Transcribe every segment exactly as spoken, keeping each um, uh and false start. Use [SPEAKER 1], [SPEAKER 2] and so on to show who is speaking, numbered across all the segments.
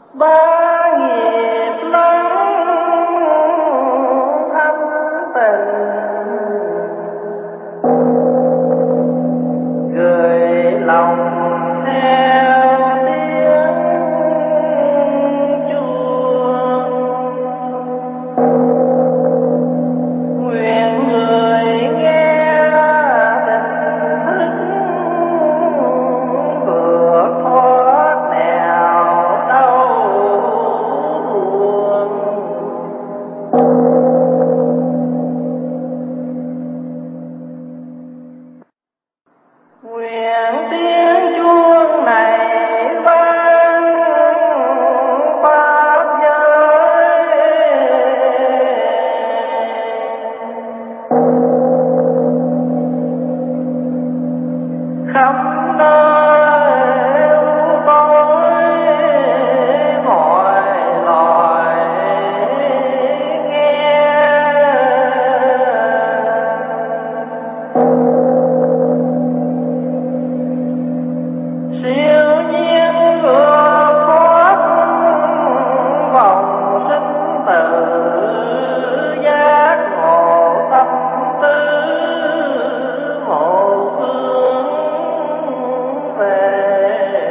[SPEAKER 1] ba nghiệp lắm thanh tình, gửi lòng theo tiếng chuông. Nguyện người nghe tình thức vượt thoát nẻo đau buồn. Nguyện tiếng chuông này vang pháp giới, khắp nơi u tối mọi loài nghe. Siêu nhiên vượt thoát vòng sinh tử, giác ngộ tâm tư một hướng về.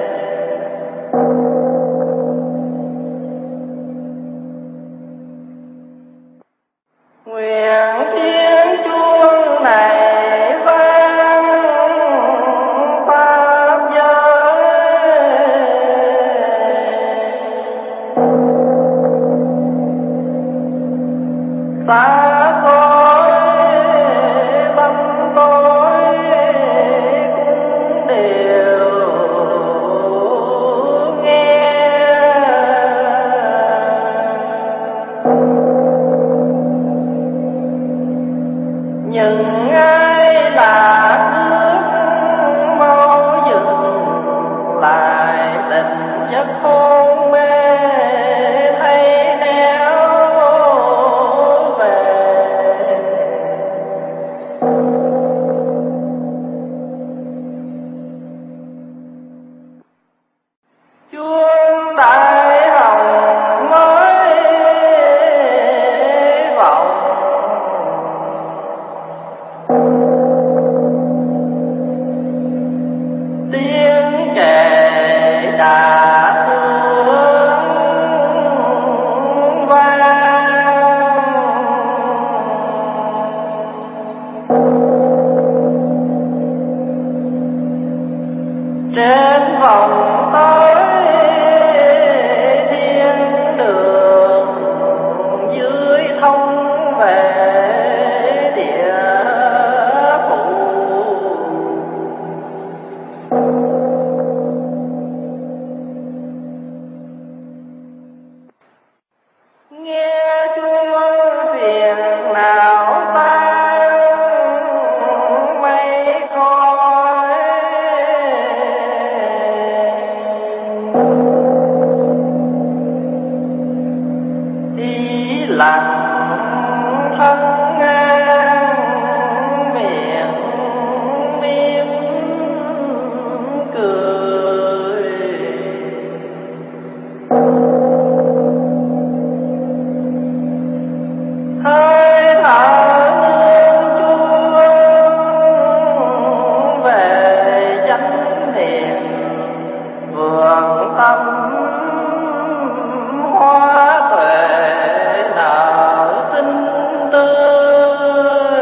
[SPEAKER 1] Nguyện tiếng chuông này vang pháp giới, xa xôi tâm tối cũng đều nghe. Những ai lạc nước mau dừng lại, tình giấc hôn mê thấy néo về. Chuông đại hồng mới vọng, tiếng kệ đã thương vang. Trên vòng tới thiên đường, dưới thông về địa phủ. Nghe chuông phiền não tan mây khói, ý lặng thân ngang miệng mím cười. Hơi thở như chuông về chánh niệm, vườn tâm hoa tuệ nở xinh tươi.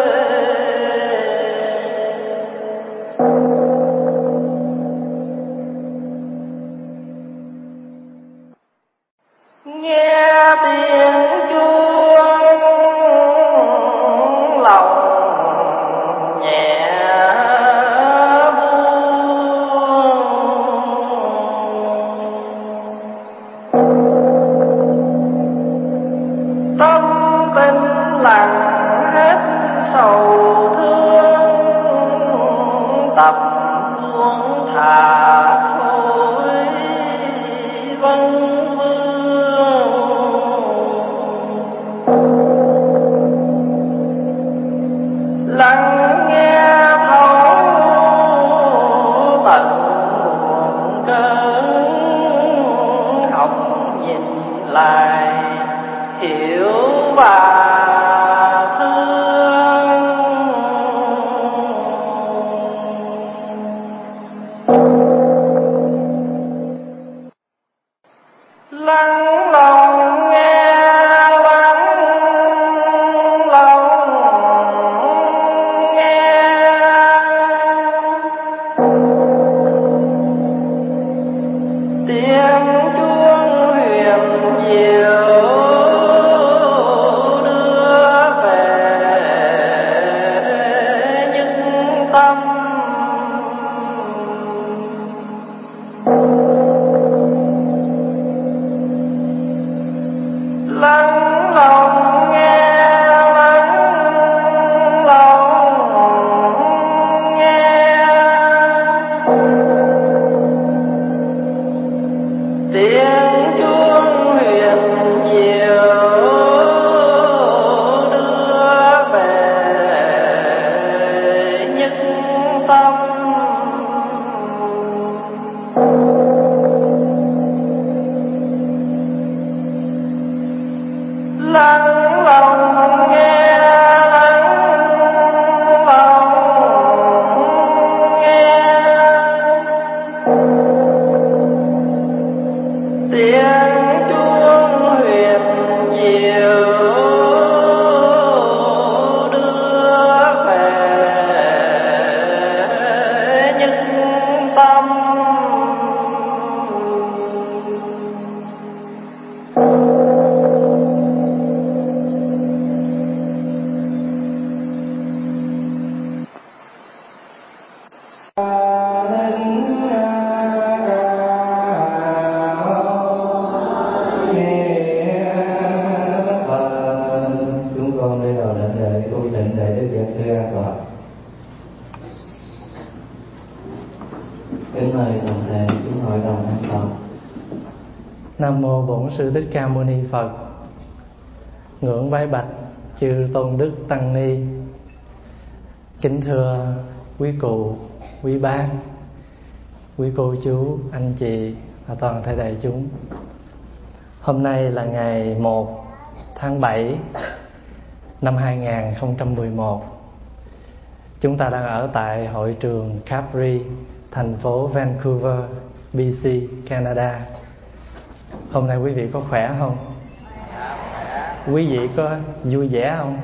[SPEAKER 1] Nghe tiếng chuông lòng nhẹ buông. Tâm tinh lặng hết sầu thương, tập buông thả thôi vân vương. Lắng nghe thấu tận nguồn cơn hồng về. lại hiểu và lắng lòng nghe, lắng lòng nghe tiếng chuông huyền diệu đưa về những tâm. Lắng lòng nghe, lắng lòng nghe tiếng chuông huyền diệu đưa về những tâm. Lắng lòng nghe, lắng lòng nghe tiếng chuông huyền diệu đưa về những tâm.
[SPEAKER 2] Chúng con bây giờ định lễ tu tịnh để Đức Giảng Sư an toàn. Kính mời toàn thể chúng hội đồng an toàn.
[SPEAKER 3] Nam mô Bổn Sư Thích Ca Mâu Ni Phật. Ngưỡng vái bạch chư tôn đức tăng ni. Kính thưa quý cụ, quý bác, quý cô chú, anh chị và toàn thể đại chúng. Hôm nay là ngày một tháng bảy năm hai nghìn không trăm mười một. Chúng ta đang ở tại hội trường Capri, thành phố Vancouver, bê xê, Canada. Hôm nay quý vị có khỏe không? Quý vị có vui vẻ không?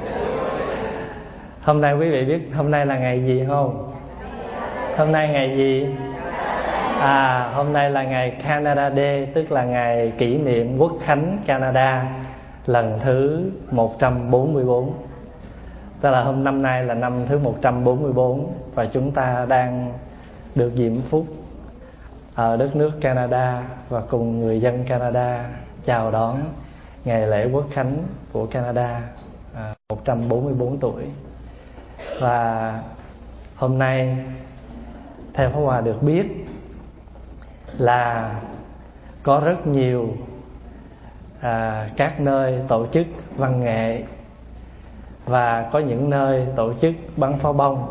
[SPEAKER 3] Hôm nay quý vị biết hôm nay là ngày gì không? Hôm nay ngày gì? À, hôm nay là ngày Canada Day, tức là ngày kỷ niệm Quốc khánh Canada lần thứ một trăm bốn mươi bốn. Tức là hôm năm nay là năm thứ một trăm bốn mươi bốn và chúng ta đang được diễm phúc ở đất nước Canada và cùng người dân Canada chào đón ngày lễ Quốc khánh của Canada à, một trăm bốn mươi bốn tuổi. Và hôm nay theo Pháp Hòa được biết là có rất nhiều à, các nơi tổ chức văn nghệ và có những nơi tổ chức bắn pháo bông.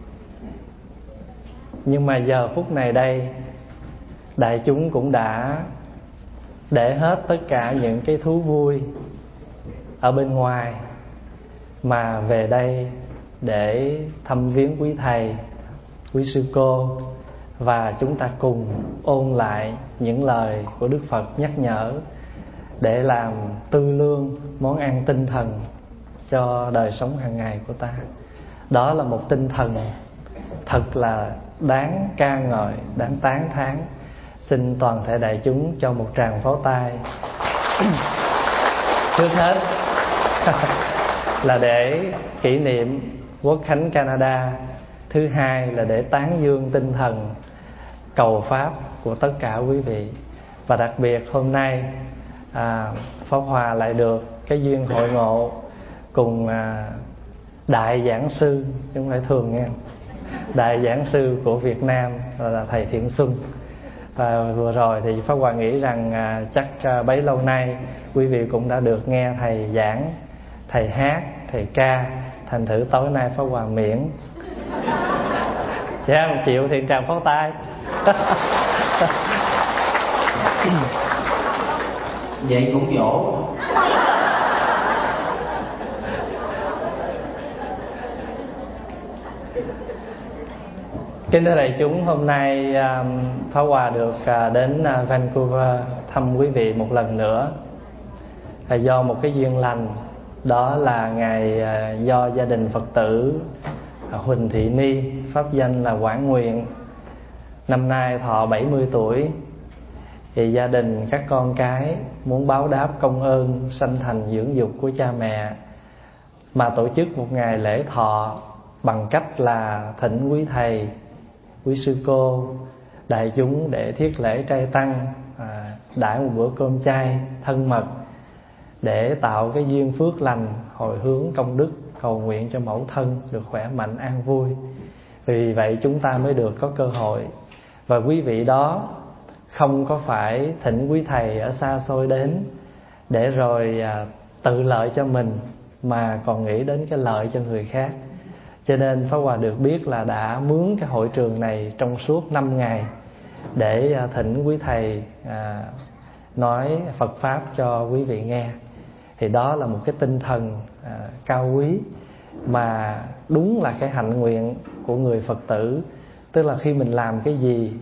[SPEAKER 3] Nhưng mà giờ phút này đây, đại chúng cũng đã để hết tất cả những cái thú vui ở bên ngoài mà về đây để thăm viếng quý thầy, quý sư cô, và chúng ta cùng ôn lại những lời của Đức Phật nhắc nhở để làm tư lương món ăn tinh thần cho đời sống hàng ngày của ta. Đó là một tinh thần thật là đáng ca ngợi, đáng tán thán. Xin toàn thể đại chúng cho một tràng pháo tay. Trước hết là để kỷ niệm Quốc khánh Canada. Thứ hai là để tán dương tinh thần cầu Pháp của tất cả quý vị. Và đặc biệt hôm nay à, Pháp Hòa lại được cái duyên hội ngộ cùng à, đại giảng sư, chứ không phải thường nghe, đại giảng sư của Việt Nam là thầy Thiện Xuân. Và vừa rồi thì Pháp Hòa nghĩ rằng à, chắc à, bấy lâu nay quý vị cũng đã được nghe thầy giảng, thầy hát, thầy ca. Thành thử tối nay Pháp Hòa miễn. Chị em chịu thì tràng pháo tay.
[SPEAKER 2] Vậy cũng dỗ.
[SPEAKER 3] Kính thưa đại chúng, hôm nay Pháp Hòa được đến Vancouver thăm quý vị một lần nữa. Do một cái duyên lành, đó là ngày do gia đình Phật tử Huỳnh Thị Ni, pháp danh là Quảng Nguyện, năm nay thọ bảy mươi tuổi. Thì gia đình các con cái muốn báo đáp công ơn sanh thành dưỡng dục của cha mẹ, mà tổ chức một ngày lễ thọ bằng cách là thỉnh quý thầy, quý sư cô, đại chúng để thiết lễ trai tăng, à, đãi một bữa cơm chay thân mật, để tạo cái duyên phước lành, hồi hướng công đức, cầu nguyện cho mẫu thân được khỏe mạnh an vui. Vì vậy chúng ta mới được có cơ hội. Và quý vị đó không có phải thỉnh quý thầy ở xa xôi đến để rồi à, tự lợi cho mình, mà còn nghĩ đến cái lợi cho người khác. Cho nên Pháp Hòa được biết là đã mướn cái hội trường này trong suốt năm ngày để à, thỉnh quý thầy à, nói Phật Pháp cho quý vị nghe. Thì đó là một cái tinh thần à, cao quý, mà đúng là cái hạnh nguyện của người Phật tử. Tức là khi mình làm cái gì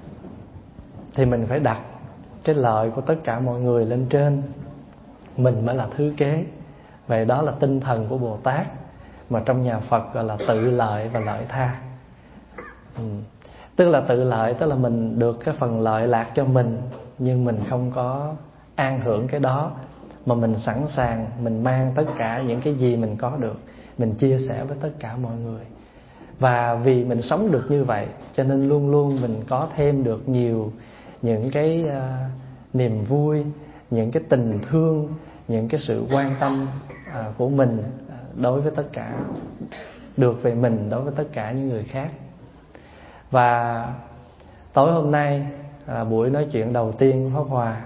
[SPEAKER 3] thì mình phải đặt cái lợi của tất cả mọi người lên trên, mình mới là thứ kế. Vậy đó là tinh thần của Bồ Tát, mà trong nhà Phật gọi là tự lợi và lợi tha. ừ. Tức là tự lợi, tức là mình được cái phần lợi lạc cho mình, nhưng mình không có an hưởng cái đó, mà mình sẵn sàng mình mang tất cả những cái gì mình có được, mình chia sẻ với tất cả mọi người. Và vì mình sống được như vậy, cho nên luôn luôn mình có thêm được nhiều những cái uh, niềm vui, những cái tình thương, những cái sự quan tâm uh, của mình đối với tất cả, được về mình đối với tất cả những người khác. Và tối hôm nay là buổi nói chuyện đầu tiên của Pháp Hòa.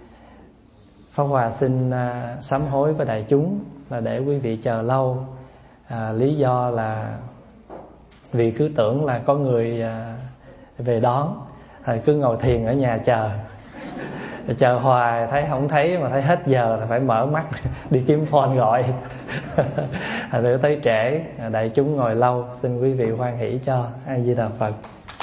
[SPEAKER 3] Pháp Hòa xin uh, sám hối với đại chúng là để quý vị chờ lâu. À, lý do là vì cứ tưởng là có người à, về đón, rồi cứ ngồi thiền ở nhà chờ, chờ hoài thấy không thấy, mà thấy hết giờ là phải mở mắt đi kiếm phone gọi. Rồi tới trễ, đại chúng ngồi lâu, xin quý vị hoan hỷ cho. A Di Đà Phật.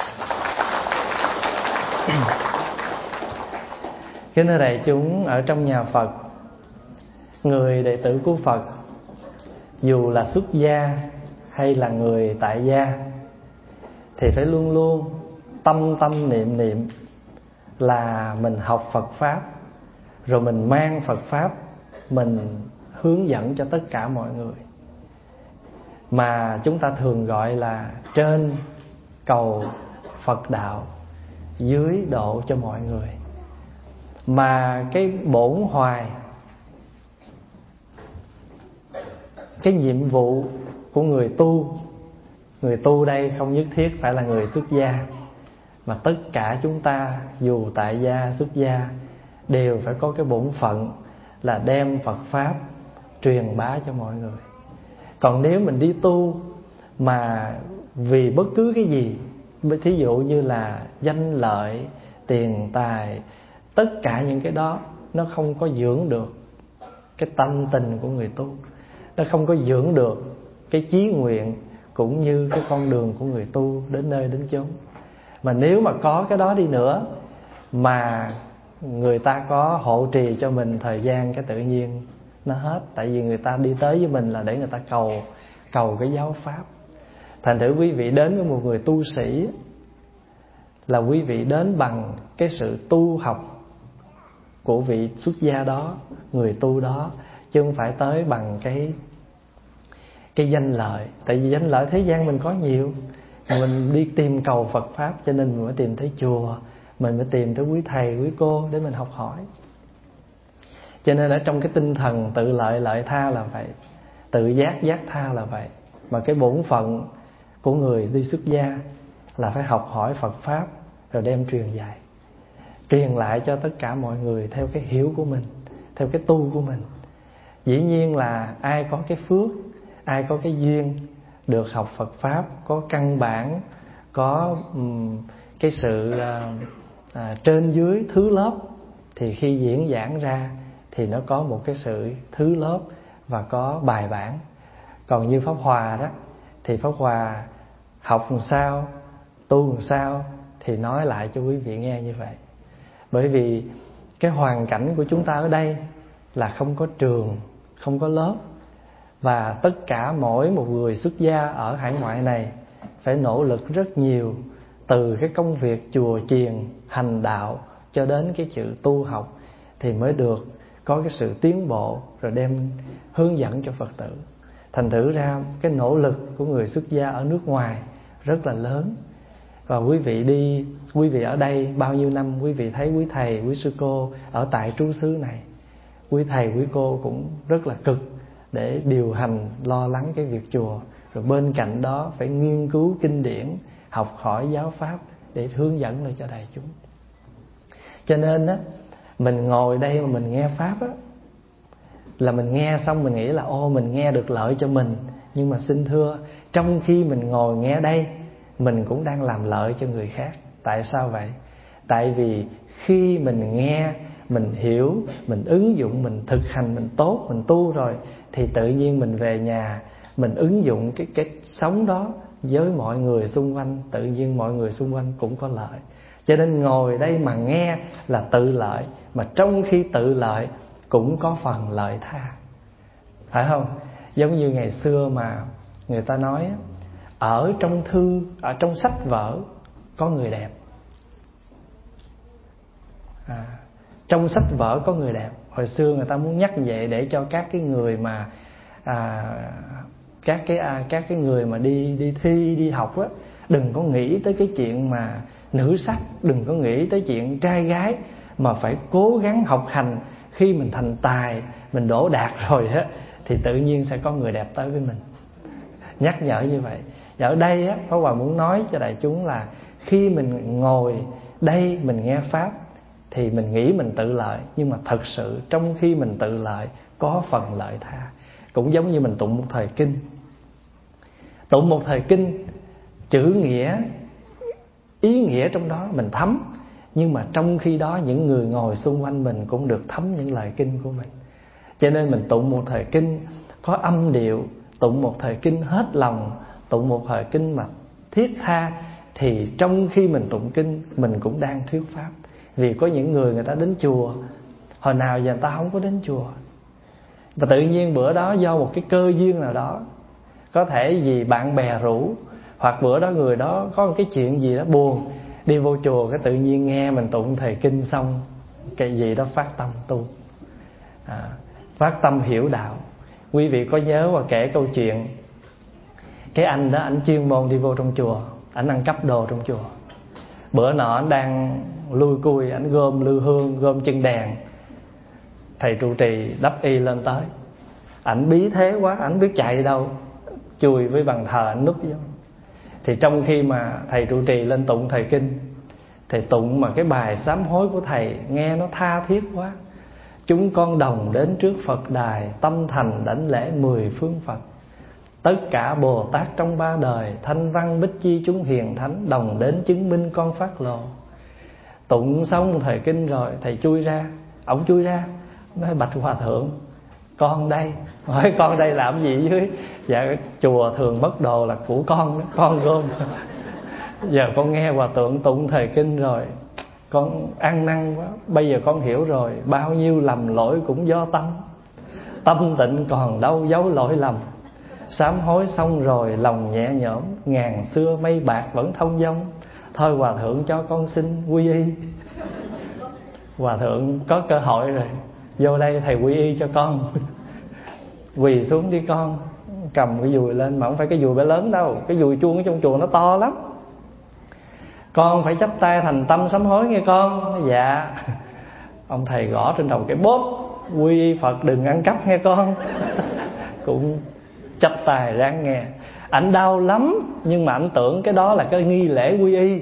[SPEAKER 3] Kính thưa đại chúng, ở trong nhà Phật, người đệ tử của Phật dù là xuất gia hay là người tại gia thì phải luôn luôn tâm tâm niệm niệm là mình học Phật Pháp, rồi mình mang Phật Pháp mình hướng dẫn cho tất cả mọi người, mà chúng ta thường gọi là trên cầu Phật đạo, dưới độ cho mọi người. Mà cái bổn hoài, cái nhiệm vụ của người tu, người tu đây không nhất thiết phải là người xuất gia, mà tất cả chúng ta dù tại gia xuất gia đều phải có cái bổn phận là đem Phật Pháp truyền bá cho mọi người. Còn nếu mình đi tu mà vì bất cứ cái gì, thí dụ như là danh lợi, tiền tài, tất cả những cái đó nó không có dưỡng được cái tâm tình của người tu, nó không có dưỡng được cái chí nguyện cũng như cái con đường của người tu đến nơi đến chốn. Mà nếu mà có cái đó đi nữa, mà người ta có hộ trì cho mình thời gian, cái tự nhiên nó hết. Tại vì người ta đi tới với mình là để người ta cầu cầu cái giáo pháp. Thành thử quý vị đến với một người tu sĩ là quý vị đến bằng cái sự tu học của vị xuất gia đó, người tu đó, chứ không phải tới bằng cái cái danh lợi. Tại vì danh lợi thế gian mình có nhiều, mình đi tìm cầu Phật Pháp, cho nên mình mới tìm thấy chùa, mình mới tìm tới quý thầy, quý cô để mình học hỏi. Cho nên ở trong cái tinh thần tự lợi lợi tha là vậy, tự giác giác tha là vậy. Mà cái bổn phận của người đi xuất gia là phải học hỏi Phật Pháp, rồi đem truyền dạy, truyền lại cho tất cả mọi người theo cái hiểu của mình, theo cái tu của mình. Dĩ nhiên là ai có cái phước, ai có cái duyên được học Phật Pháp, có căn bản, có um, cái sự uh, uh, trên dưới thứ lớp, thì khi diễn giảng ra thì nó có một cái sự thứ lớp và có bài bản. Còn như Pháp Hòa đó thì Pháp Hòa học làm sao, tu làm sao thì nói lại cho quý vị nghe như vậy. Bởi vì cái hoàn cảnh của chúng ta ở đây là không có trường, không có lớp, và tất cả mỗi một người xuất gia ở hải ngoại này phải nỗ lực rất nhiều, từ cái công việc chùa chiền hành đạo cho đến cái chữ tu học, thì mới được có cái sự tiến bộ rồi đem hướng dẫn cho Phật tử. Thành thử ra cái nỗ lực của người xuất gia ở nước ngoài rất là lớn. Và quý vị đi, quý vị ở đây bao nhiêu năm, quý vị thấy quý thầy, quý sư cô ở tại trú xứ này, quý thầy, quý cô cũng rất là cực để điều hành, lo lắng cái việc chùa. Rồi bên cạnh đó phải nghiên cứu kinh điển, học hỏi giáo pháp để hướng dẫn lại cho đại chúng. Cho nên á, mình ngồi đây mà mình nghe pháp á, là mình nghe xong mình nghĩ là ô mình nghe được lợi cho mình. Nhưng mà xin thưa, trong khi mình ngồi nghe đây, mình cũng đang làm lợi cho người khác. Tại sao vậy? Tại vì khi mình nghe, mình hiểu, mình ứng dụng, mình thực hành, mình tốt, mình tu rồi, thì tự nhiên mình về nhà, mình ứng dụng cái, cái sống đó với mọi người xung quanh, tự nhiên mọi người xung quanh cũng có lợi. Cho nên ngồi đây mà nghe là tự lợi, mà trong khi tự lợi cũng có phần lợi tha, phải không? Giống như ngày xưa mà người ta nói, ở trong thư, ở trong sách vở có người đẹp, à, trong sách vở có người đẹp. Hồi xưa người ta muốn nhắc vậy để cho các cái người mà à, các cái à, các cái người mà đi đi thi, đi học á, đừng có nghĩ tới cái chuyện mà nữ sắc, đừng có nghĩ tới chuyện trai gái, mà phải cố gắng học hành. Khi mình thành tài, mình đỗ đạt rồi á, thì tự nhiên sẽ có người đẹp tới với mình. Nhắc nhở như vậy. Và ở đây á, Pháp Hòa muốn nói cho đại chúng là khi mình ngồi đây mình nghe pháp thì mình nghĩ mình tự lợi, nhưng mà thật sự trong khi mình tự lợi có phần lợi tha. Cũng giống như mình tụng một thời kinh. Tụng một thời kinh, chữ nghĩa, ý nghĩa trong đó mình thấm, nhưng mà trong khi đó những người ngồi xung quanh mình cũng được thấm những lời kinh của mình. Cho nên mình tụng một thời kinh có âm điệu, tụng một thời kinh hết lòng, tụng một thời kinh mà thiết tha, thì trong khi mình tụng kinh mình cũng đang thuyết pháp. Vì có những người người ta đến chùa, hồi nào giờ người ta không có đến chùa, và tự nhiên bữa đó do một cái cơ duyên nào đó, có thể vì bạn bè rủ, hoặc bữa đó người đó có một cái chuyện gì đó buồn, đi vô chùa cái tự nhiên nghe mình tụng thời kinh xong, cái gì đó phát tâm tu, à, phát tâm hiểu đạo. Quý vị có nhớ và kể câu chuyện cái anh đó, ảnh chuyên môn đi vô trong chùa, ảnh ăn cắp đồ trong chùa. Bữa nọ ảnh đang lui cui, ảnh gom lư hương, gom chân đèn, thầy trụ trì đắp y lên tới, ảnh bí thế quá, ảnh biết chạy đâu, chui với bàn thờ ảnh núp vô. Thì trong khi mà thầy trụ trì lên tụng thời kinh, thầy tụng mà cái bài sám hối của thầy nghe nó tha thiết quá. Chúng con đồng đến trước Phật đài, tâm thành đảnh lễ mười phương Phật. Tất cả Bồ Tát trong ba đời, thanh văn bích chi chúng hiền thánh, đồng đến chứng minh con phát lộ. Tụng xong thời kinh rồi, thầy chui ra, ổng chui ra, nói bạch hòa thượng, con đây. Hỏi con đây làm gì dưới? Dạ chùa thường mất đồ là của con đó, con gom. Giờ con nghe hòa thượng tụng thời kinh rồi, con ăn năn quá. Bây giờ con hiểu rồi, bao nhiêu lầm lỗi cũng do tâm. Tâm tịnh còn đâu giấu lỗi lầm. Sám hối xong rồi lòng nhẹ nhõm, ngàn xưa mây bạc vẫn thông dong. Thôi hòa thượng cho con xin quy y. Hòa thượng có cơ hội rồi, vô đây thầy quy y cho con. Quỳ xuống đi con, cầm cái dùi lên, mà không phải cái dùi bé lớn đâu, cái dùi chuông ở trong chùa nó to lắm. Con phải chắp tay thành tâm sám hối nghe con. Dạ. Ông thầy gõ trên đầu cái bóp, quy y Phật đừng ăn cắp nghe con. Cũng chắp tay ráng nghe. Ảnh đau lắm, nhưng mà ảnh tưởng cái đó là cái nghi lễ quy y.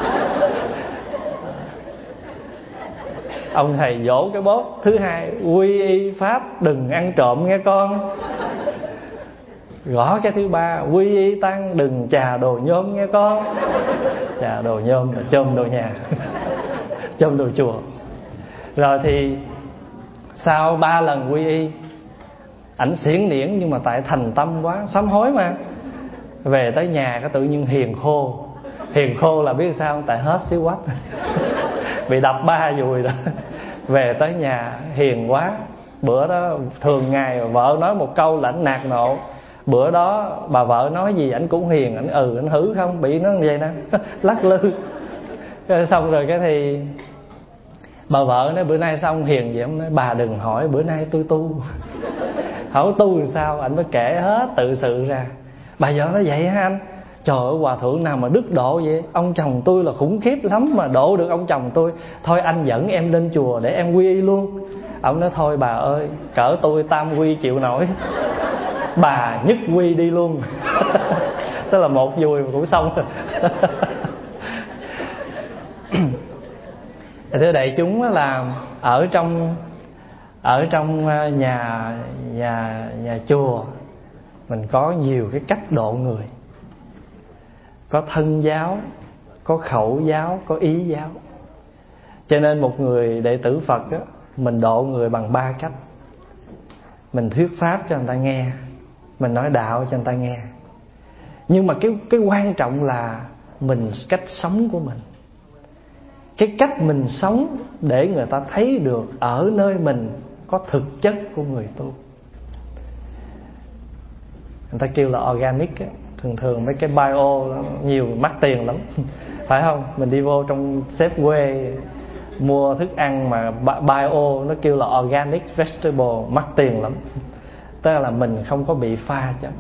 [SPEAKER 3] Ông thầy dỗ cái bóp thứ hai, quy y pháp đừng ăn trộm nghe con. Gõ cái thứ ba, quy y tăng đừng chà đồ nhôm nghe con. Chà đồ nhôm là chôm đồ nhà, chôm đồ chùa. Rồi thì Sau ba lần quy y, ảnh xiển niễn nhưng mà tại thành tâm quá, sám hối mà. Về tới nhà cái tự nhiên hiền khô. Hiền khô là biết sao không? Tại hết xíu quách. Bị đập ba dùi rồi. Về tới nhà hiền quá. Bữa đó thường ngày vợ nói một câu là ảnh nạt nộ. Bữa đó bà vợ nói gì ảnh cũng hiền, ảnh ừ ảnh hử không, bị nó như vậy nè. Lắc lư. Xong rồi cái thì bà vợ nói bữa nay sao ông hiền vậy? Ông nói bà đừng hỏi, bữa nay tôi tu. Hỏi tu làm sao? Anh mới kể hết tự sự ra. Bà vợ nói vậy hả anh? Trời ơi, hòa thượng nào mà đức độ vậy? Ông chồng tôi là khủng khiếp lắm mà độ được ông chồng tôi. Thôi anh dẫn em lên chùa để em quy y luôn. Ông nói thôi bà ơi, cỡ tôi tam quy chịu nổi, bà nhất quy đi luôn. Tức là một dùi cũng xong rồi. Thưa đại chúng là ở trong ở trong nhà nhà nhà chùa mình có nhiều cái cách độ người. Có thân giáo, có khẩu giáo, có ý giáo. Cho nên một người đệ tử Phật á, mình độ người bằng ba cách. Mình thuyết pháp cho người ta nghe, mình nói đạo cho người ta nghe. Nhưng mà cái cái quan trọng là mình cách sống của mình. Cái cách mình sống để người ta thấy được ở nơi mình có thực chất của người tu. Người ta kêu là organic á. Thường thường mấy cái bio nhiều mắc tiền lắm. Phải không? Mình đi vô trong Safeway mua thức ăn mà bio nó kêu là organic vegetable, mắc tiền lắm. Tức là mình không có bị pha chứ.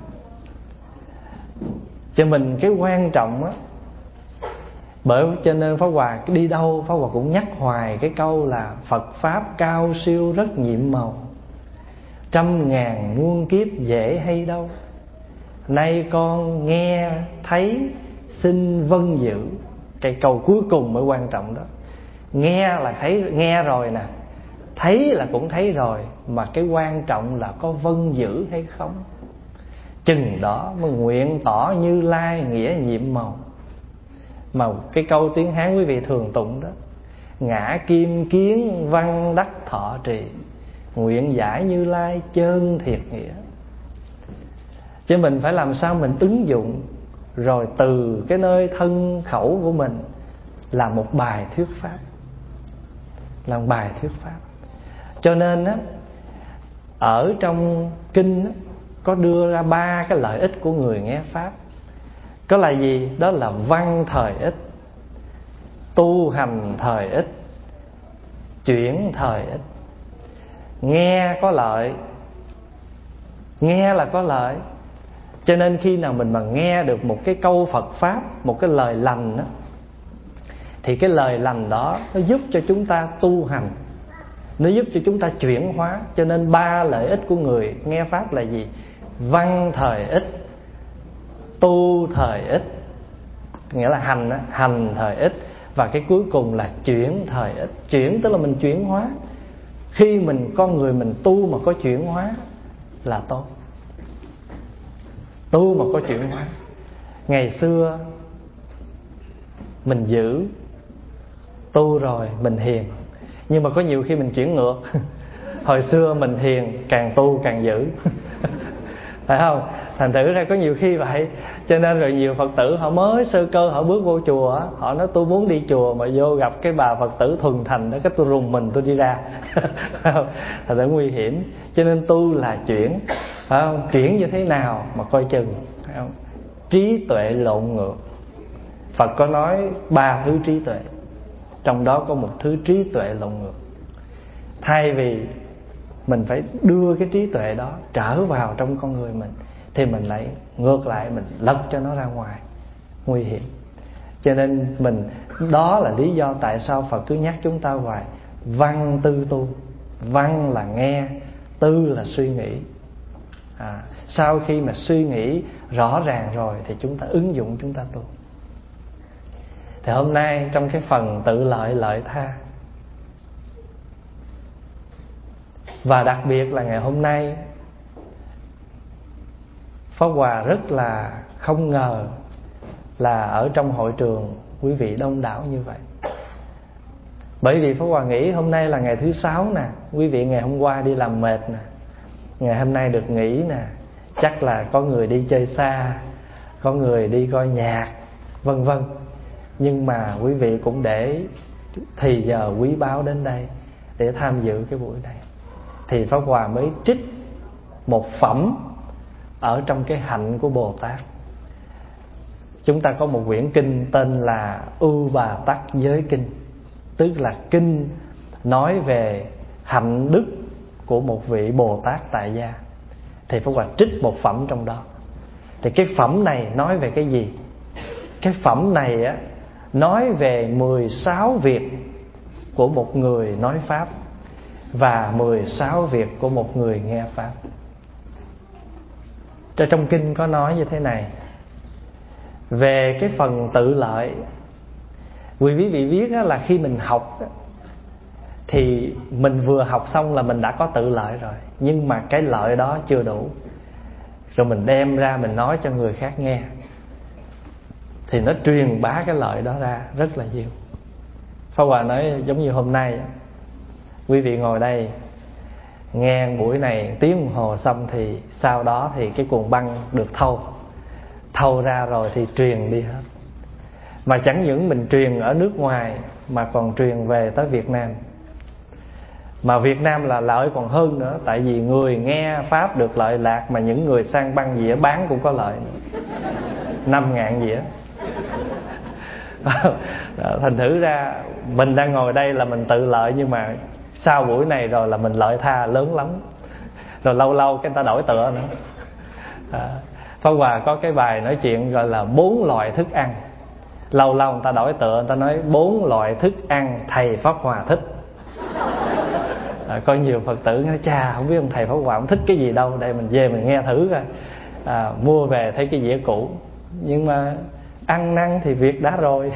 [SPEAKER 3] Cho mình cái quan trọng á, bởi cho nên Pháp Hòa đi đâu Pháp Hòa cũng nhắc hoài cái câu là Phật Pháp cao siêu rất nhiệm màu, trăm ngàn muôn kiếp dễ hay đâu. Nay con nghe thấy xin vâng giữ. Cái câu cuối cùng mới quan trọng đó. Nghe là thấy, nghe rồi nè, thấy là cũng thấy rồi, mà cái quan trọng là có vâng giữ hay không. Chừng đó mà nguyện tỏ Như Lai nghĩa nhiệm màu. Mà cái câu tiếng Hán quý vị thường tụng đó: ngã kim kiến văn đắc thọ trì, nguyện giải Như Lai chân thiệt nghĩa. Chứ mình phải làm sao mình ứng dụng, rồi từ cái nơi thân khẩu của mình là một bài thuyết pháp, là một bài thuyết pháp. Cho nên á, ở trong kinh á, có đưa ra ba cái lợi ích của người nghe pháp. Có là gì? Đó là văn thời ích, tu hành thời ích, chuyển thời ích. Nghe có lợi, nghe là có lợi. Cho nên khi nào mình mà nghe được một cái câu Phật Pháp, một cái lời lành đó, thì cái lời lành đó nó giúp cho chúng ta tu hành, nó giúp cho chúng ta chuyển hóa. Cho nên ba lợi ích của người nghe Pháp là gì? Văn thời ích, tu thời ích, nghĩa là hành, hành thời ích, và cái cuối cùng là chuyển thời ích. Chuyển tức là mình chuyển hóa. Khi mình con người mình tu mà có chuyển hóa là tốt. Tu mà có chuyển hóa. Ngày xưa mình giữ, tu rồi mình hiền. Nhưng mà có nhiều khi mình chuyển ngược. Hồi xưa mình hiền, càng tu càng giữ. Phải không? Thành thử ra có nhiều khi vậy. Cho nên rồi nhiều Phật tử họ mới sơ cơ, họ bước vô chùa, họ nói tôi muốn đi chùa, mà vô gặp cái bà Phật tử thuần thành đó, cái tôi rùng mình tôi đi ra. Thật là nguy hiểm. Cho nên tu là chuyển. Phải không? Chuyển như thế nào mà coi chừng. Phải không? Trí tuệ lộn ngược. Phật có nói ba thứ trí tuệ, trong đó có một thứ trí tuệ lộn ngược. Thay vì mình phải đưa cái trí tuệ đó trở vào trong con người mình, thì mình lại ngược lại, mình lật cho nó ra ngoài, nguy hiểm. Cho nên mình, đó là lý do tại sao Phật cứ nhắc chúng ta hoài văn tư tu. Văn là nghe, tư là suy nghĩ. à, Sau khi mà suy nghĩ rõ ràng rồi thì chúng ta ứng dụng, chúng ta tu. Thì hôm nay trong cái phần tự lợi lợi tha, và đặc biệt là ngày hôm nay, Pháp Hòa rất là không ngờ là ở trong hội trường quý vị đông đảo như vậy. Bởi vì Pháp Hòa nghĩ hôm nay là ngày thứ sáu nè, quý vị ngày hôm qua đi làm mệt nè, ngày hôm nay được nghỉ nè, chắc là có người đi chơi xa, có người đi coi nhạc, vân vân. Nhưng mà quý vị cũng để thì giờ quý báu đến đây để tham dự cái buổi này, thì Pháp Hòa mới trích một phẩm ở trong cái hạnh của Bồ Tát. Chúng ta có một quyển kinh tên là Ưu Bà Tắc Giới Kinh, tức là kinh nói về hạnh đức của một vị Bồ Tát tại gia. Thì Pháp Hòa trích một phẩm trong đó. Thì cái phẩm này nói về cái gì? Cái phẩm này á, nói về mười sáu việc của một người nói Pháp và mười sáu việc của một người nghe Pháp. Trong kinh có nói như thế này. Về cái phần tự lợi, quý vị biết là khi mình học thì mình vừa học xong là mình đã có tự lợi rồi, nhưng mà cái lợi đó chưa đủ. Rồi mình đem ra mình nói cho người khác nghe, thì nó truyền bá cái lợi đó ra rất là nhiều. Pháp Hòa nói giống như hôm nay quý vị ngồi đây nghe buổi này tiếng đồng hồ xong, thì sau đó thì cái cuộn băng được thâu Thâu ra rồi thì truyền đi hết. Mà chẳng những mình truyền ở nước ngoài mà còn truyền về tới Việt Nam. Mà Việt Nam là lợi còn hơn nữa, tại vì người nghe Pháp được lợi lạc, mà những người sang băng dĩa bán cũng có lợi nữa. Năm ngàn dĩa. Thành thử ra mình đang ngồi đây là mình tự lợi, nhưng mà sau buổi này rồi là mình lợi tha lớn lắm. Rồi lâu lâu cái người ta đổi tựa nữa. à, Pháp Hòa có cái bài nói chuyện gọi là bốn loại thức ăn. Lâu lâu người ta đổi tựa, người ta nói bốn loại thức ăn thầy Pháp Hòa thích. à, Có nhiều Phật tử nói cha không biết ông thầy Pháp Hòa ông thích cái gì đâu, đây mình về mình nghe thử coi. à, Mua về thấy cái dĩa cũ, nhưng mà ăn năn thì việc đã rồi.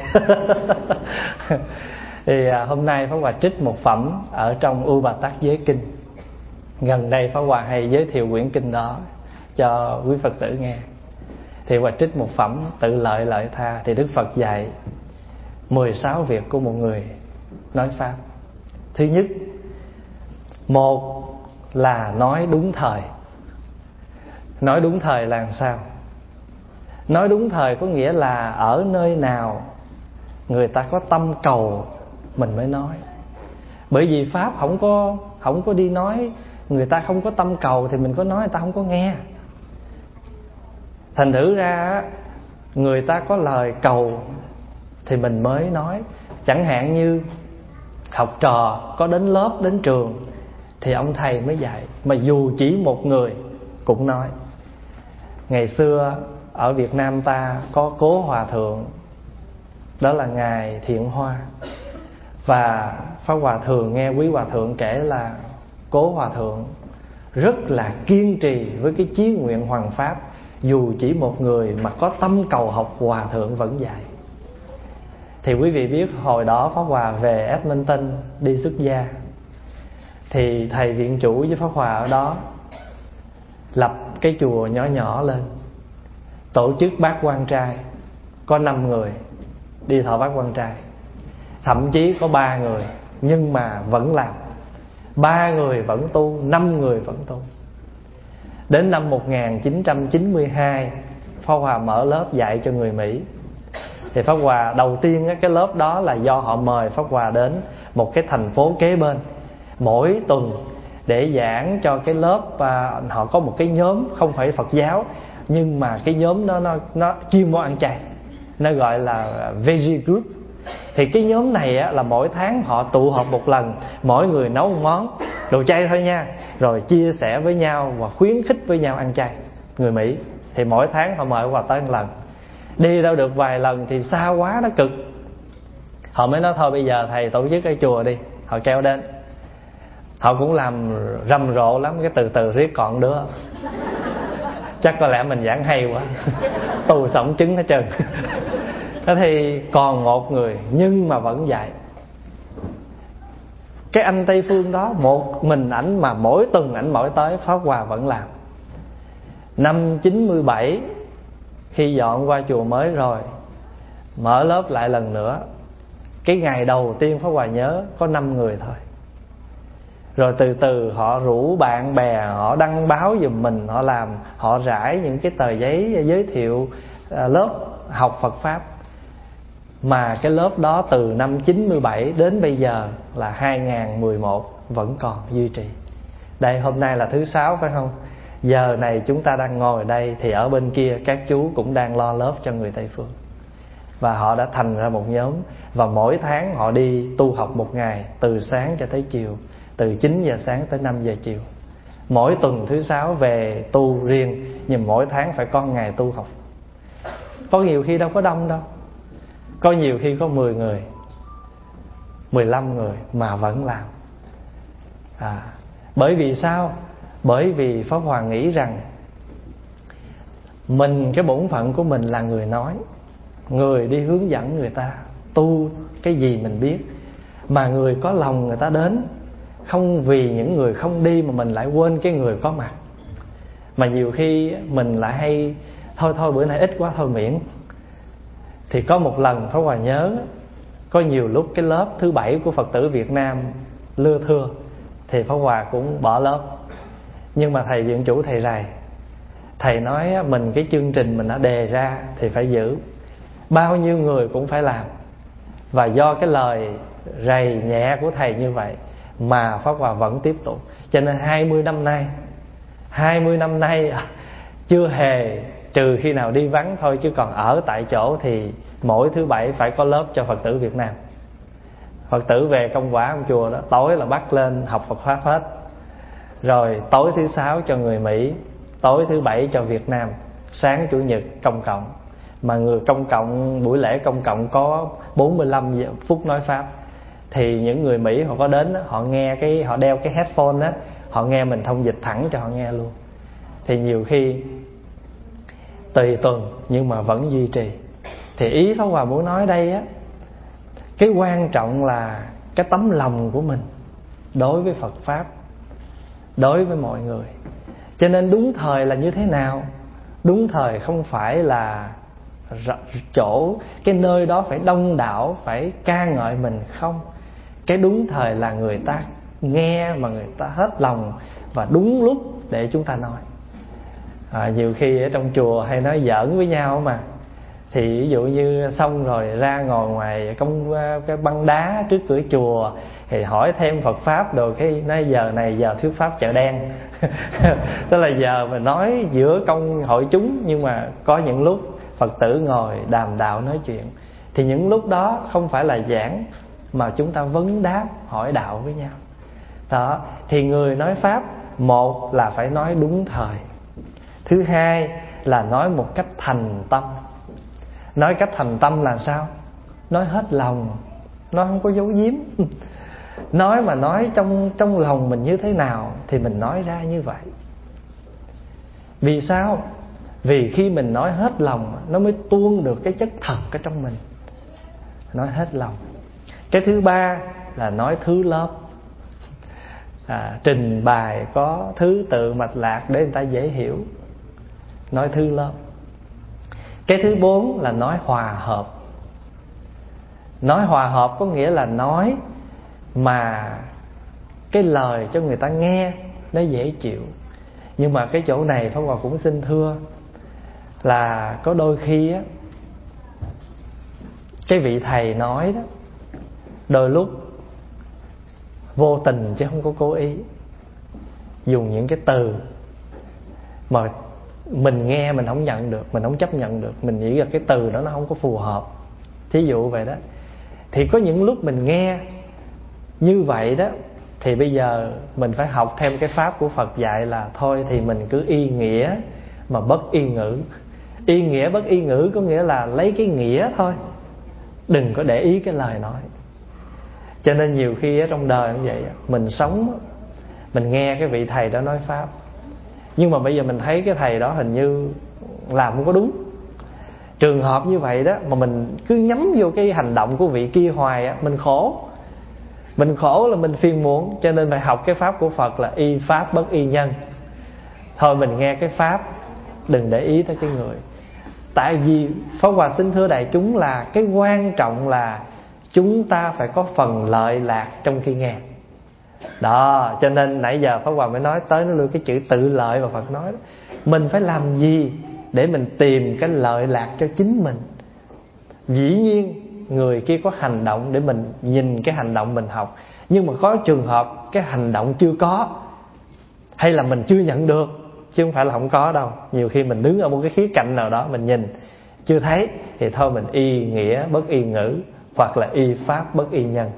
[SPEAKER 3] Thì à, hôm nay Pháp Hòa trích một phẩm ở trong Ưu Bà Tắc Giới Kinh. Gần đây Pháp Hòa hay giới thiệu quyển kinh đó cho quý Phật tử nghe. Thì Hòa trích một phẩm tự lợi lợi tha. Thì Đức Phật dạy mười sáu việc của một người nói Pháp. Thứ nhất, một là nói đúng thời. Nói đúng thời là làm sao? Nói đúng thời có nghĩa là ở nơi nào người ta có tâm cầu mình mới nói. Bởi vì Pháp không có, không có đi nói người ta không có tâm cầu, thì mình có nói người ta không có nghe. Thành thử ra người ta có lời cầu thì mình mới nói. Chẳng hạn như học trò có đến lớp, đến trường thì ông thầy mới dạy. Mà dù chỉ một người cũng nói. Ngày xưa ở Việt Nam ta có Cố Hòa Thượng, đó là Ngài Thiện Hoa. Và Pháp Hòa thường nghe quý Hòa Thượng kể là Cố Hòa Thượng rất là kiên trì với cái chí nguyện hoằng pháp. Dù chỉ một người mà có tâm cầu học, Hòa Thượng vẫn dạy. Thì quý vị biết hồi đó Pháp Hòa về Edmonton đi xuất gia, thì thầy viện chủ với Pháp Hòa ở đó lập cái chùa nhỏ nhỏ lên, tổ chức bát quan trai. Có năm người đi thọ bát quan trai, thậm chí có ba người nhưng mà vẫn làm. Ba người vẫn tu, năm người vẫn tu. Đến năm một nghìn chín trăm chín mươi hai, Pháp Hòa mở lớp dạy cho người Mỹ. Thì Pháp Hòa đầu tiên cái lớp đó là do họ mời Pháp Hòa đến một cái thành phố kế bên mỗi tuần để giảng cho cái lớp. À, họ có một cái nhóm không phải Phật giáo, nhưng mà cái nhóm đó nó, nó chuyên môn ăn chay, nó gọi là Veggie Group. Thì cái nhóm này á, là mỗi tháng họ tụ họp một lần, mỗi người nấu một món đồ chay thôi nha, rồi chia sẻ với nhau và khuyến khích với nhau ăn chay. Người Mỹ thì mỗi tháng họ mời qua tới một lần. Đi đâu được vài lần thì xa quá, nó cực. Họ mới nói thôi bây giờ thầy tổ chức cái chùa đi. Họ kéo đến. Họ cũng làm rầm rộ lắm, cái từ từ riết còn đứa. Chắc có lẽ mình giảng hay quá, tù sống trứng hết trơn. Thế thì còn một người nhưng mà vẫn dạy. Cái anh Tây Phương đó, một mình ảnh mà mỗi tuần ảnh mỗi tới, Pháp Hòa vẫn làm. Năm chín mươi bảy, khi dọn qua chùa mới rồi, mở lớp lại lần nữa, Cái ngày đầu tiên Pháp Hòa nhớ có năm người thôi. Rồi từ từ họ rủ bạn bè, họ đăng báo giùm mình, họ làm, họ rải những cái tờ giấy giới thiệu lớp học Phật Pháp. Mà cái lớp đó từ năm chín mươi bảy đến bây giờ là hai không một một vẫn còn duy trì. Đây hôm nay là thứ sáu phải không? Giờ này chúng ta đang ngồi đây thì ở bên kia các chú cũng đang lo lớp cho người Tây Phương. Và họ đã thành ra một nhóm. Và mỗi tháng họ đi tu học một ngày, từ sáng cho tới chiều, từ chín giờ sáng tới năm giờ chiều. Mỗi tuần thứ sáu về tu riêng, nhưng mỗi tháng phải có ngày tu học. Có nhiều khi đâu có đông đâu. Có nhiều khi có mười người, mười lăm người mà vẫn làm. à, Bởi vì sao? Bởi vì Pháp Hòa nghĩ rằng mình, cái bổn phận của mình là người nói, người đi hướng dẫn người ta tu cái gì mình biết. Mà người có lòng người ta đến, không vì những người không đi mà mình lại quên cái người có mặt. Mà nhiều khi mình lại hay thôi thôi bữa nay ít quá thôi miễn. Thì có một lần Pháp Hòa nhớ, có nhiều lúc cái lớp thứ bảy của Phật tử Việt Nam lưa thưa thì Pháp Hòa cũng bỏ lớp. Nhưng mà thầy viện chủ thầy rầy, thầy nói mình cái chương trình mình đã đề ra thì phải giữ, bao nhiêu người cũng phải làm. Và do cái lời rầy nhẹ của thầy như vậy mà Pháp Hòa vẫn tiếp tục. Cho nên hai mươi năm nay hai mươi năm nay chưa hề, trừ khi nào đi vắng thôi, chứ còn ở tại chỗ thì mỗi thứ bảy phải có lớp cho Phật tử Việt Nam. Phật tử về công quả trong chùa đó, tối là bắt lên học Phật Pháp hết. Rồi tối thứ sáu cho người Mỹ, tối thứ bảy cho Việt Nam, sáng chủ nhật công cộng. Mà người công cộng, buổi lễ công cộng có bốn mươi lăm phút nói Pháp. Thì những người Mỹ họ có đến, họ nghe cái, họ đeo cái headphone đó, họ nghe mình thông dịch thẳng cho họ nghe luôn. Thì nhiều khi tùy tuần nhưng mà vẫn duy trì. Thì ý Pháp Hòa muốn nói đây á, cái quan trọng là cái tấm lòng của mình đối với Phật Pháp, đối với mọi người. Cho nên đúng thời là như thế nào? Đúng thời không phải là chỗ, cái nơi đó phải đông đảo, phải ca ngợi mình, không. Cái đúng thời là người ta nghe mà người ta hết lòng, và đúng lúc để chúng ta nói. à, Nhiều khi ở trong chùa hay nói giỡn với nhau mà. Thì ví dụ như xong rồi ra ngồi ngoài công cái băng đá trước cửa chùa thì hỏi thêm Phật Pháp rồi, cái nói giờ này giờ thuyết Pháp chợ đen. Tức là giờ mình nói giữa công hội chúng, nhưng mà có những lúc Phật tử ngồi đàm đạo nói chuyện. Thì những lúc đó không phải là giảng, mà chúng ta vấn đáp hỏi đạo với nhau. Đó, thì người nói Pháp, một là phải nói đúng thời, thứ hai là nói một cách thành tâm. Nói cách thành tâm là sao? Nói hết lòng, nói không có giấu giếm. Nói mà nói trong, trong lòng mình như thế nào thì mình nói ra như vậy. Vì sao? Vì khi mình nói hết lòng, nó mới tuôn được cái chất thật ở trong mình. Nói hết lòng. Cái thứ ba là nói thứ lớp, à, trình bày có thứ tự mạch lạc để người ta dễ hiểu. Nói thứ lớp. Cái thứ bốn là nói hòa hợp. Nói hòa hợp có nghĩa là nói mà cái lời cho người ta nghe nó dễ chịu. Nhưng mà cái chỗ này Pháp Hòa cũng xin thưa là có đôi khi á, cái vị thầy nói đó, đôi lúc vô tình chứ không có cố ý, dùng những cái từ mà mình nghe mình không nhận được, mình không chấp nhận được, mình nghĩ là cái từ đó nó không có phù hợp. Thí dụ vậy đó. Thì có những lúc mình nghe như vậy đó, thì bây giờ mình phải học thêm cái pháp của Phật dạy là thôi thì mình cứ y nghĩa mà bất y ngữ. Y nghĩa bất y ngữ có nghĩa là lấy cái nghĩa thôi, đừng có để ý cái lời nói. Cho nên nhiều khi ở trong đời như vậy, mình sống, mình nghe cái vị thầy đó nói pháp, nhưng mà bây giờ mình thấy cái thầy đó hình như làm không có đúng. Trường hợp như vậy đó mà mình cứ nhắm vô cái hành động của vị kia hoài á, mình khổ. Mình khổ là mình phiền muộn. Cho nên phải học cái pháp của Phật là y pháp bất y nhân. Thôi mình nghe cái pháp, đừng để ý tới cái người. Tại vì Pháp Hòa xin thưa đại chúng là cái quan trọng là chúng ta phải có phần lợi lạc trong khi nghe. Đó, cho nên nãy giờ Pháp Hòa mới nói tới nó luôn cái chữ tự lợi mà Phật nói đó. Mình phải làm gì để mình tìm cái lợi lạc cho chính mình. Dĩ nhiên người kia có hành động để mình nhìn cái hành động mình học, nhưng mà có trường hợp cái hành động chưa có, hay là mình chưa nhận được, chứ không phải là không có đâu. Nhiều khi mình đứng ở một cái khía cạnh nào đó mình nhìn chưa thấy, thì thôi mình y nghĩa bất y ngữ, hoặc là y pháp bất y nhân.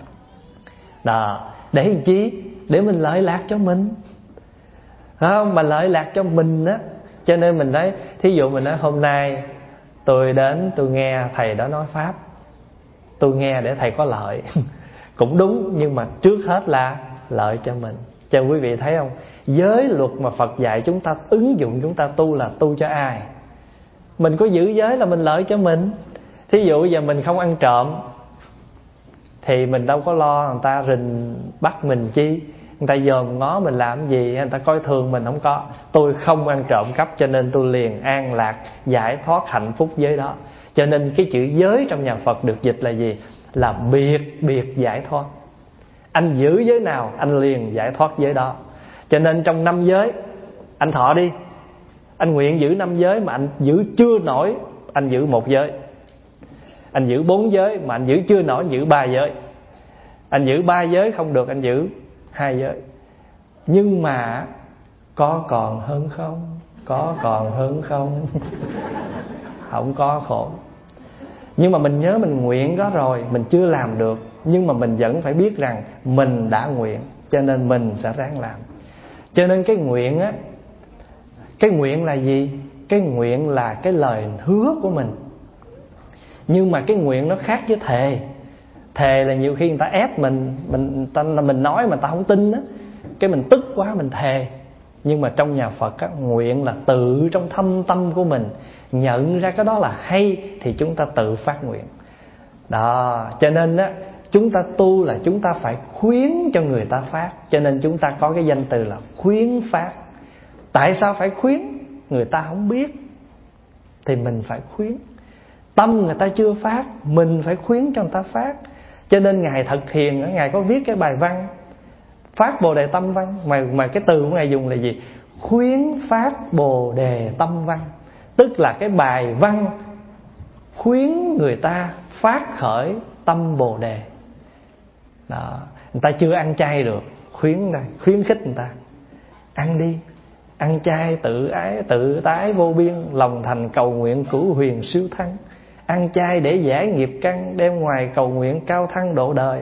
[SPEAKER 3] Đó, để làm chi? Để mình lợi lạc cho mình, không? Mà lợi lạc cho mình á. Cho nên mình nói, thí dụ mình nói hôm nay tôi đến tôi nghe thầy đó nói pháp, tôi nghe để thầy có lợi cũng đúng, nhưng mà trước hết là lợi cho mình. Cho quý vị thấy không, giới luật mà Phật dạy chúng ta ứng dụng, chúng ta tu là tu cho ai? Mình có giữ giới là mình lợi cho mình. Thí dụ giờ mình không ăn trộm thì mình đâu có lo người ta rình bắt mình chi, người ta dòm ngó mình làm gì, người ta coi thường mình không có. Tôi không ăn trộm cắp cho nên tôi liền an lạc, giải thoát, hạnh phúc giới đó. Cho nên cái chữ giới trong nhà Phật được dịch là gì? Là biệt biệt giải thoát. Anh giữ giới nào anh liền giải thoát giới đó. Cho nên trong năm giới, anh thọ đi, anh nguyện giữ năm giới mà anh giữ chưa nổi, anh giữ một giới. Anh giữ bốn giới mà anh giữ chưa nổi, anh giữ ba giới. Anh giữ ba giới không được, anh giữ hai giới. Nhưng mà có còn hơn không? Có còn hơn không? Không có khổ. Nhưng mà mình nhớ mình nguyện đó rồi, mình chưa làm được, nhưng mà mình vẫn phải biết rằng mình đã nguyện, cho nên mình sẽ ráng làm. Cho nên cái nguyện á, cái nguyện là gì? Cái nguyện là cái lời hứa của mình. Nhưng mà cái nguyện nó khác với thề. Thề là nhiều khi người ta ép mình, mình ta, mình nói mà ta không tin á, cái mình tức quá mình thề. Nhưng mà trong nhà Phật á, nguyện là tự trong thâm tâm của mình nhận ra cái đó là hay thì chúng ta tự phát nguyện. Đó, cho nên á, chúng ta tu là chúng ta phải khuyến cho người ta phát. Cho nên chúng ta có cái danh từ là khuyến phát. Tại sao phải khuyến? Người ta không biết thì mình phải khuyến. Tâm người ta chưa phát, mình phải khuyến cho người ta phát. Cho nên Ngài Thật Hiền, Ngài có viết cái bài văn Phát Bồ Đề Tâm Văn, mà, mà cái từ của Ngài dùng là gì? Khuyến phát Bồ Đề Tâm Văn. Tức là cái bài văn khuyến người ta phát khởi tâm Bồ Đề. Đó. Người ta chưa ăn chay được, khuyến này, khuyến khích người ta ăn đi, ăn chay tự ái tự tái vô biên, lòng thành cầu nguyện cửu huyền siêu thăng. Ăn chay để giải nghiệp căn, đem ngoài cầu nguyện cao thăng độ đời.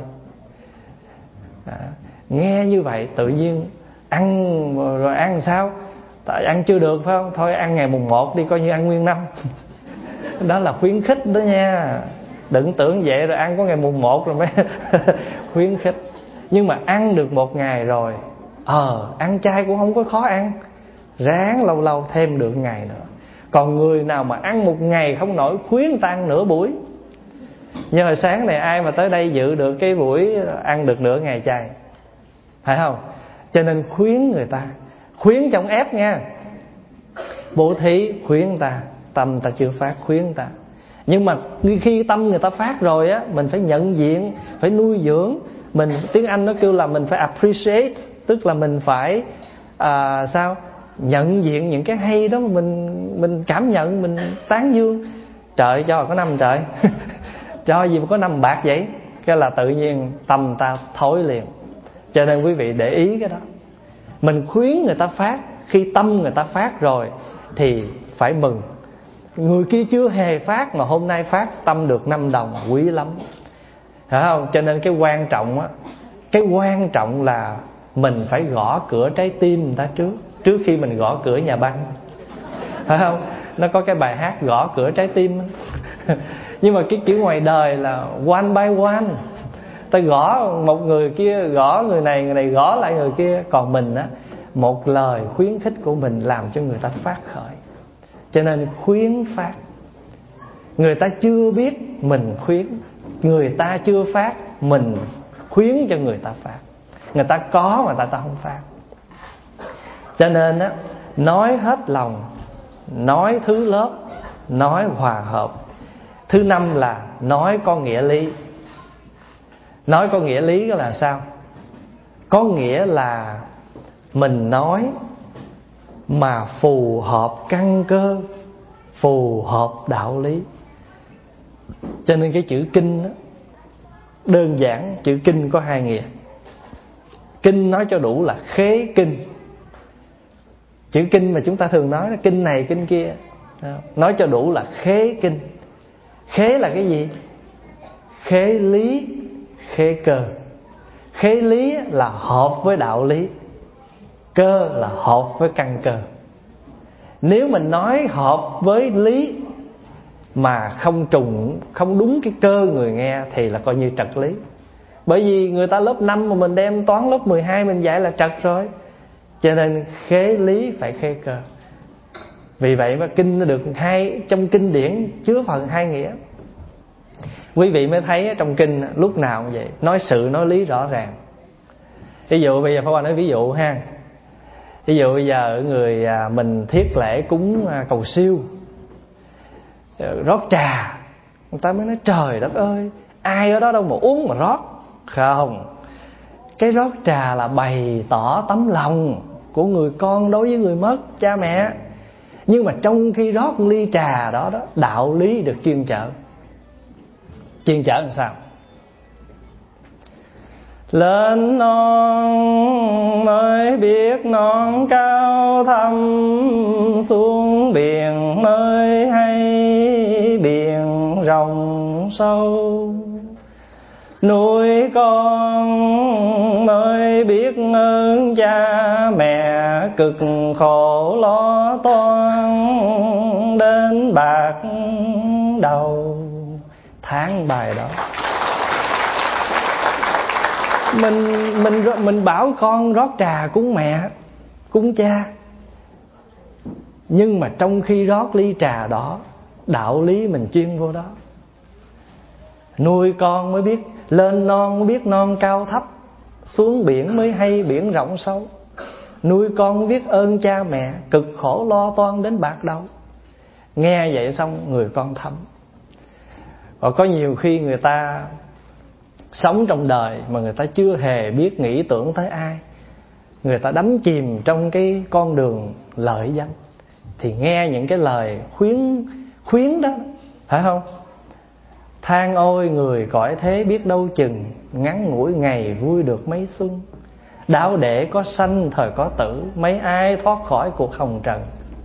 [SPEAKER 3] Đó. Nghe như vậy tự nhiên ăn rồi ăn sao? Tại ăn chưa được phải không? Thôi ăn ngày mùng một đi, coi như ăn nguyên năm. Đó là khuyến khích đó nha. Đừng tưởng vậy rồi ăn có ngày mùng một rồi mới khuyến khích. Nhưng mà ăn được một ngày rồi, Ờ ăn chay cũng không có khó ăn, ráng lâu lâu thêm được ngày nữa. Còn người nào mà ăn một ngày không nổi, khuyến ta ăn nửa buổi. Như hồi sáng này ai mà tới đây dự được cái buổi ăn được nửa ngày chay, phải không? Cho nên khuyến người ta, khuyến trong ép nha. Bố thí khuyến ta, tâm ta chưa phát khuyến ta. Nhưng mà khi tâm người ta phát rồi á, mình phải nhận diện, phải nuôi dưỡng. Mình tiếng Anh nó kêu là mình phải appreciate, tức là mình phải à, sao? Nhận diện những cái hay đó, mình mình cảm nhận, mình tán dương. Trời cho có năm trời cho gì mà có năm bạc vậy? Cái là tự nhiên tâm ta thối liền. Cho nên quý vị để ý cái đó. Mình khuyến người ta phát, khi tâm người ta phát rồi thì phải mừng. Người kia chưa hề phát mà hôm nay phát, tâm được năm đồng quý lắm, phải không? Cho nên cái quan trọng á, cái quan trọng là mình phải gõ cửa trái tim người ta trước, trước khi mình gõ cửa nhà băng, phải không? Nó có cái bài hát gõ cửa trái tim nhưng mà cái kiểu ngoài đời là one by one, ta gõ một người kia, gõ người này, người này gõ lại người kia. Còn mình á, một lời khuyến khích của mình làm cho người ta phát khởi. Cho nên khuyến phát. Người ta chưa biết mình khuyến, người ta chưa phát mình khuyến cho người ta phát. Người ta có mà ta ta không phát. Cho nên á, nói hết lòng, nói thứ lớp, nói hòa hợp. Thứ năm là nói có nghĩa lý. Nói có nghĩa lý đó là sao? Có nghĩa là mình nói mà phù hợp căn cơ, phù hợp đạo lý. Cho nên cái chữ kinh đó, đơn giản chữ kinh có hai nghĩa. Kinh nói cho đủ là khế kinh. Chữ kinh mà chúng ta thường nói là kinh này kinh kia, nói cho đủ là khế kinh. Khế là cái gì? Khế lý, khế cơ. Khế lý là hợp với đạo lý, cơ là hợp với căn cơ. Nếu mình nói hợp với lý mà không trùng, không đúng cái cơ người nghe thì là coi như trật lý. Bởi vì người ta lớp năm mà mình đem toán lớp mười hai mình dạy là trật rồi. Cho nên khế lý phải khế cơ. Vì vậy mà kinh nó được hai, trong kinh điển chứa phần hai nghĩa. Quý vị mới thấy trong kinh lúc nào cũng vậy, nói sự nói lý rõ ràng. Ví dụ bây giờ Pháp Hòa nói ví dụ ha. Ví dụ bây giờ người mình thiết lễ cúng cầu siêu, rót trà, người ta mới nói trời đất ơi, ai ở đó đâu mà uống mà rót. Không, cái rót trà là bày tỏ tấm lòng của người con đối với người mất cha mẹ. Nhưng mà trong khi rót ly trà đó, đó đạo lý được chuyên chở. Chuyên chở làm sao? Lên non mới biết non cao thâm, xuống biển mới hay biển rộng sâu. Nuôi con mới biết ơn cha mẹ, cực khổ lo toan đến bạc đầu. Tháng bài đó Mình mình mình bảo con rót trà cúng mẹ, cúng cha. Nhưng mà trong khi rót ly trà đó, đạo lý mình chuyên vô đó. Nuôi con mới biết, lên non mới biết non cao thấp, xuống biển mới hay biển rộng sâu. Nuôi con mới biết ơn cha mẹ, cực khổ lo toan đến bạc đầu. Nghe vậy xong người con thấm. Và có nhiều khi người ta sống trong đời mà người ta chưa hề biết nghĩ tưởng tới ai, người ta đắm chìm trong cái con đường lợi danh, thì nghe những cái lời khuyến khuyến đó, phải không? Than ôi người cõi thế biết đâu chừng, ngắn ngủi ngày vui được mấy xuân. Đạo đệ có sanh thời có tử, mấy ai thoát khỏi cuộc hồng trần.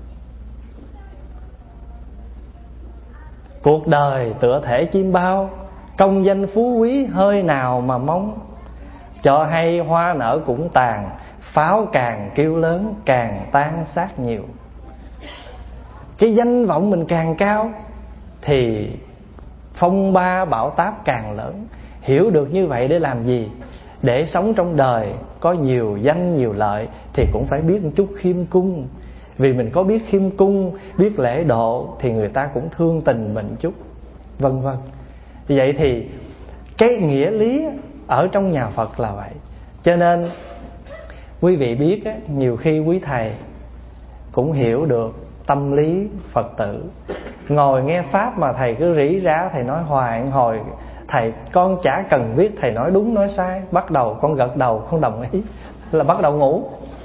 [SPEAKER 3] Cuộc đời tựa thể chim bao, công danh phú quý hơi nào mà mong. Cho hay hoa nở cũng tàn, pháo càng kêu lớn càng tan xác nhiều. Cái danh vọng mình càng cao thì phong ba bão táp càng lớn. Hiểu được như vậy để làm gì? Để sống trong đời có nhiều danh nhiều lợi thì cũng phải biết một chút khiêm cung. Vì mình có biết khiêm cung, biết lễ độ thì người ta cũng thương tình mình chút, vân vân. Vậy thì cái nghĩa lý ở trong nhà Phật là vậy. Cho nên quý vị biết á, nhiều khi quý thầy cũng hiểu được tâm lý Phật tử. Ngồi nghe Pháp mà thầy cứ rỉ rả, thầy nói hoài hồi, thầy con chả cần biết thầy nói đúng nói sai. Bắt đầu con gật đầu không đồng ý là bắt đầu ngủ,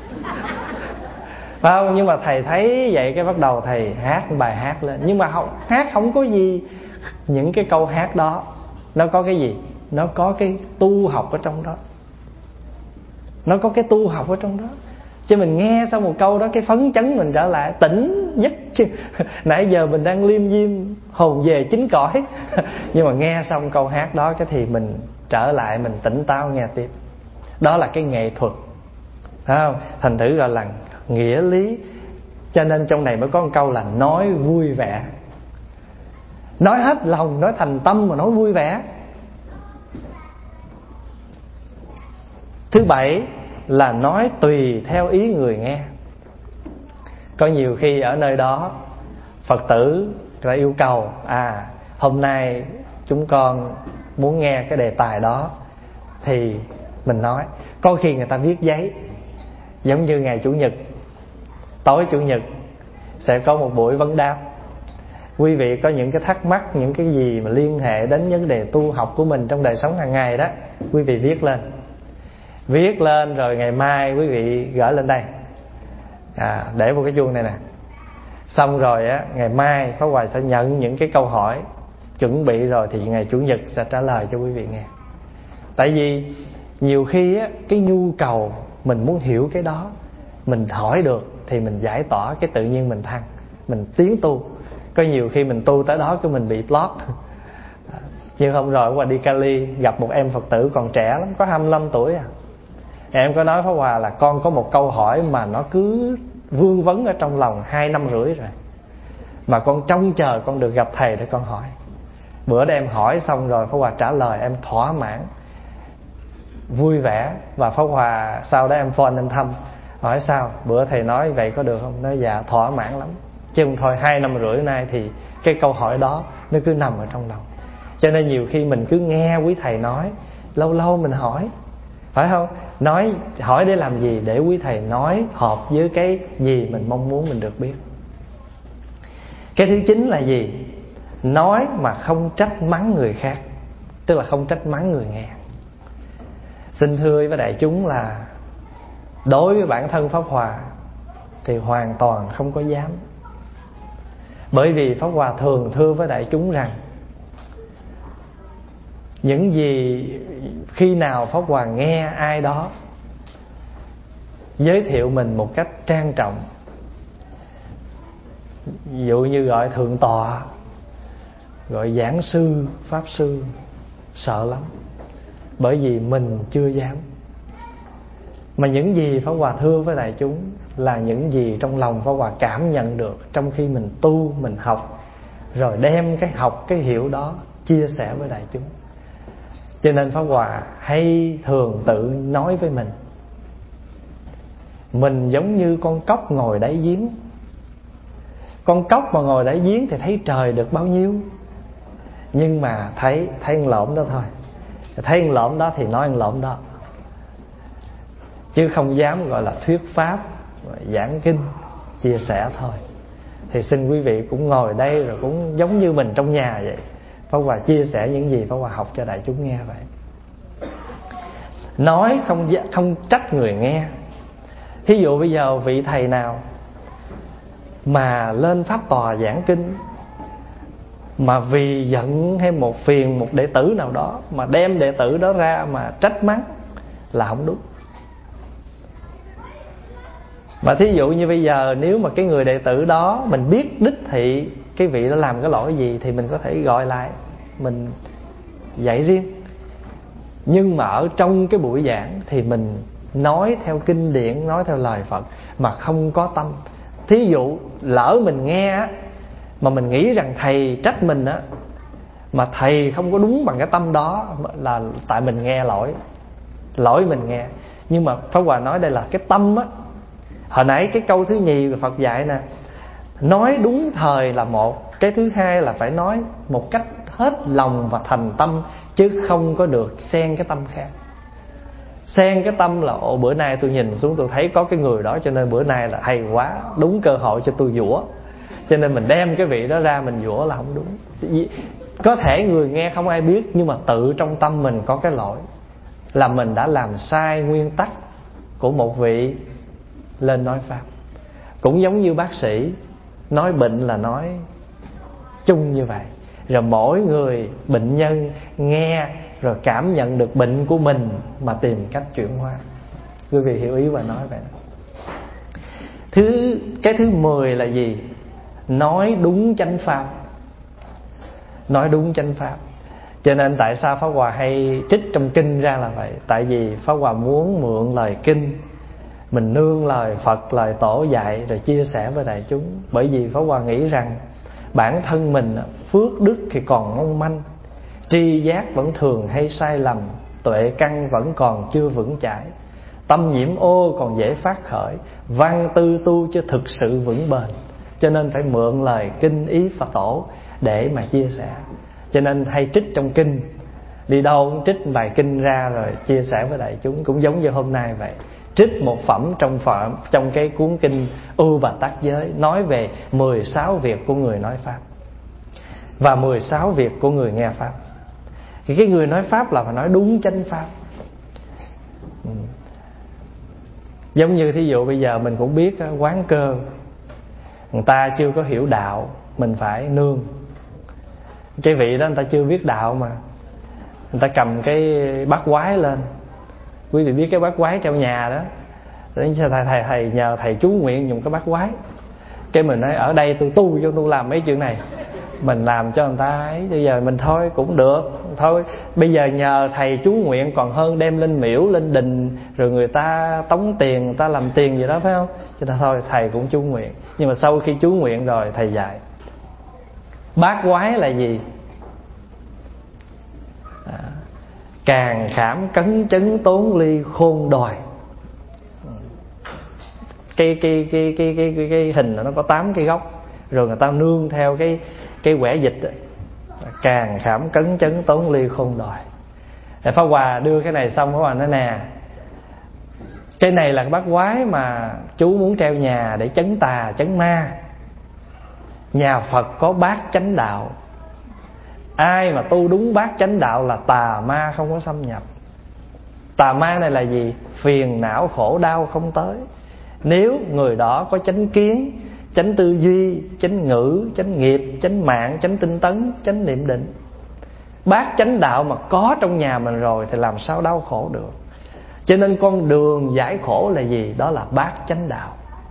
[SPEAKER 3] phải không? Nhưng mà thầy thấy vậy cái bắt đầu thầy hát bài hát lên. Nhưng mà không, hát không có gì. Những cái câu hát đó nó có cái gì? Nó có cái tu học ở trong đó. Nó có cái tu học ở trong đó. Chứ mình nghe xong một câu đó cái phấn chấn mình trở lại tỉnh giấc chứ. Nãy giờ mình đang liêm diêm hồn về chính cõi. Nhưng mà nghe xong câu hát đó cái thì mình trở lại, mình tỉnh táo nghe tiếp. Đó là cái nghệ thuật, phải không? Thành thử gọi là nghĩa lý. Cho nên trong này mới có một câu là nói vui vẻ. Nói hết lòng, nói thành tâm mà nói vui vẻ. Thứ bảy là nói tùy theo ý người nghe. Có nhiều khi ở nơi đó Phật tử đã yêu cầu, à hôm nay chúng con muốn nghe cái đề tài đó, thì mình nói. Có khi người ta viết giấy, giống như ngày Chủ nhật, tối Chủ nhật sẽ có một buổi vấn đáp. quý vị có những cái thắc mắc, những cái gì mà liên hệ đến vấn đề tu học của mình trong đời sống hàng ngày đó, quý vị viết lên. Viết lên rồi ngày mai quý vị gửi lên đây, à, để vào cái chuông này nè. Xong rồi á, ngày mai Pháp Hòa sẽ nhận những cái câu hỏi chuẩn bị rồi thì ngày Chủ nhật sẽ trả lời cho quý vị nghe. Tại vì nhiều khi á, cái nhu cầu mình muốn hiểu cái đó, mình hỏi được thì mình giải tỏa, cái tự nhiên mình thăng, mình tiến tu. Có nhiều khi mình tu tới đó cái mình bị block. Như hôm rồi qua đi Cali gặp một em Phật tử còn trẻ lắm, có hai mươi lăm tuổi à. Em có nói Pháp Hòa là con có một câu hỏi mà nó cứ vương vấn ở trong lòng hai năm rưỡi rồi, mà con trông chờ con được gặp thầy để con hỏi. Bữa đó em hỏi xong rồi Pháp Hòa trả lời, em thỏa mãn, vui vẻ. Và Pháp Hòa sau đó em phone em thăm, hỏi sao bữa thầy nói vậy có được không? Nói dạ thỏa mãn lắm. Chứ không thôi hai năm rưỡi nay thì cái câu hỏi đó nó cứ nằm ở trong lòng. Cho nên nhiều khi mình cứ nghe quý thầy nói, lâu lâu mình hỏi, phải không? Nói hỏi để làm gì? Để quý thầy nói hợp với cái gì mình mong muốn mình được biết. Cái thứ chính là gì? Nói mà không trách mắng người khác, tức là không trách mắng người nghe. Xin thưa với đại chúng là đối với bản thân Pháp Hòa thì hoàn toàn không có dám. Bởi vì Pháp Hòa thường thưa với đại chúng rằng những gì khi nào Pháp Hòa nghe ai đó giới thiệu mình một cách trang trọng, ví dụ như gọi thượng tọa, gọi giảng sư, pháp sư, sợ lắm. Bởi vì mình chưa dám. Mà những gì Pháp Hòa thưa với đại chúng là những gì trong lòng Pháp Hòa cảm nhận được trong khi mình tu, mình học, rồi đem cái học, cái hiểu đó chia sẻ với đại chúng. Cho nên Pháp Hòa hay thường tự nói với mình, mình giống như con cóc ngồi đáy giếng. Con cóc mà ngồi đáy giếng thì thấy trời được bao nhiêu, nhưng mà thấy thấy ăn lộn đó thôi. Thấy ăn lộn đó thì nói ăn lộn đó, chứ không dám gọi là thuyết pháp, giảng kinh, chia sẻ thôi. Thì xin quý vị cũng ngồi đây rồi cũng giống như mình trong nhà vậy. Pháp Hòa chia sẻ những gì Pháp Hòa học cho đại chúng nghe vậy. Nói không không trách người nghe. Thí dụ bây giờ vị thầy nào mà lên pháp tòa giảng kinh, mà vì giận hay một phiền một đệ tử nào đó mà đem đệ tử đó ra mà trách mắng là không đúng. Mà thí dụ như bây giờ nếu mà cái người đệ tử đó mình biết đích thị cái vị đó làm cái lỗi gì thì mình có thể gọi lại, mình dạy riêng. Nhưng mà ở trong cái buổi giảng thì mình nói theo kinh điển, nói theo lời Phật mà không có tâm. Thí dụ lỡ mình nghe á, mà mình nghĩ rằng thầy trách mình á, mà thầy không có đúng bằng cái tâm đó, là tại mình nghe lỗi, lỗi mình nghe. Nhưng mà Pháp Hòa nói đây là cái tâm á. Hồi nãy cái câu thứ nhì của Phật dạy nè, nói đúng thời là một, cái thứ hai là phải nói một cách hết lòng và thành tâm, chứ không có được xen cái tâm khác. Xen cái tâm là ồ bữa nay tôi nhìn xuống tôi thấy có cái người đó cho nên bữa nay là hay quá, đúng cơ hội cho tôi giũa, cho nên mình đem cái vị đó ra mình giũa là không đúng. Có thể người nghe không ai biết, nhưng mà tự trong tâm mình có cái lỗi là mình đã làm sai nguyên tắc của một vị lên nói pháp. Cũng giống như bác sĩ nói bệnh là nói chung như vậy, rồi mỗi người bệnh nhân nghe rồi cảm nhận được bệnh của mình mà tìm cách chuyển hóa. Quý vị hiểu ý và nói vậy đó. Thứ cái thứ mười là gì? Nói đúng chánh pháp. Nói đúng chánh pháp. Cho nên tại sao Pháp Hòa hay trích trong kinh ra là vậy? Tại vì Pháp Hòa muốn mượn lời kinh, mình nương lời Phật, lời Tổ dạy rồi chia sẻ với đại chúng. Bởi vì Pháp Hòa nghĩ rằng bản thân mình phước đức thì còn mong manh, tri giác vẫn thường hay sai lầm, tuệ căn vẫn còn chưa vững chãi, tâm nhiễm ô còn dễ phát khởi, văn tư tu chứ thực sự vững bền. Cho nên phải mượn lời kinh ý Phật Tổ để mà chia sẻ. Cho nên hay trích trong kinh, đi đâu cũng trích bài kinh ra rồi chia sẻ với đại chúng. Cũng giống như hôm nay vậy, trích một phẩm trong phẩm trong cái cuốn kinh Ưu Bà Tát Giới, nói về mười sáu việc của người nói pháp. và mười sáu việc của người nghe pháp. Thì cái người nói pháp là phải nói đúng chánh pháp. Giống như thí dụ bây giờ mình cũng biết quán cơ, người ta chưa có hiểu đạo, mình phải nương. Cái vị đó người ta chưa biết đạo mà, người ta cầm cái bát quái lên. Quý vị biết cái bát quái trong nhà đó, thầy, thầy, thầy nhờ thầy chú nguyện dùng cái bát quái. Cái mình nói ở đây tôi tu cho tôi làm mấy chuyện này, mình làm cho người ta ấy. Bây giờ mình thôi cũng được, thôi bây giờ nhờ thầy chú nguyện còn hơn đem lên miễu lên đình rồi người ta tống tiền, người ta làm tiền gì đó, phải không? Cho nên thôi thầy cũng chú nguyện. Nhưng mà sau khi chú nguyện rồi thầy dạy bát quái là gì? À, càng khảm cấn chấn tốn ly khôn đòi. Cái cái cái cái cái cái, cái hình nó có tám cái góc, rồi người ta nương theo cái cái quẻ dịch đó. Càng khảm cấn chấn tốn ly khôn đòi. Để Pháp Hòa đưa cái này xong, Pháp Hòa nói nè, cái này là cái bát quái mà chú muốn treo nhà để chấn tà chấn ma. Nhà Phật có bát chánh đạo, ai mà tu đúng bát chánh đạo là tà ma không có xâm nhập. Tà ma này là gì? Phiền não khổ đau không tới. Nếu người đó có chánh kiến, chánh tư duy, chánh ngữ, chánh nghiệp, chánh mạng, chánh tinh tấn, chánh niệm định, bát chánh đạo mà có trong nhà mình rồi thì làm sao đau khổ được. Cho nên con đường giải khổ là gì? Đó là bát chánh đạo.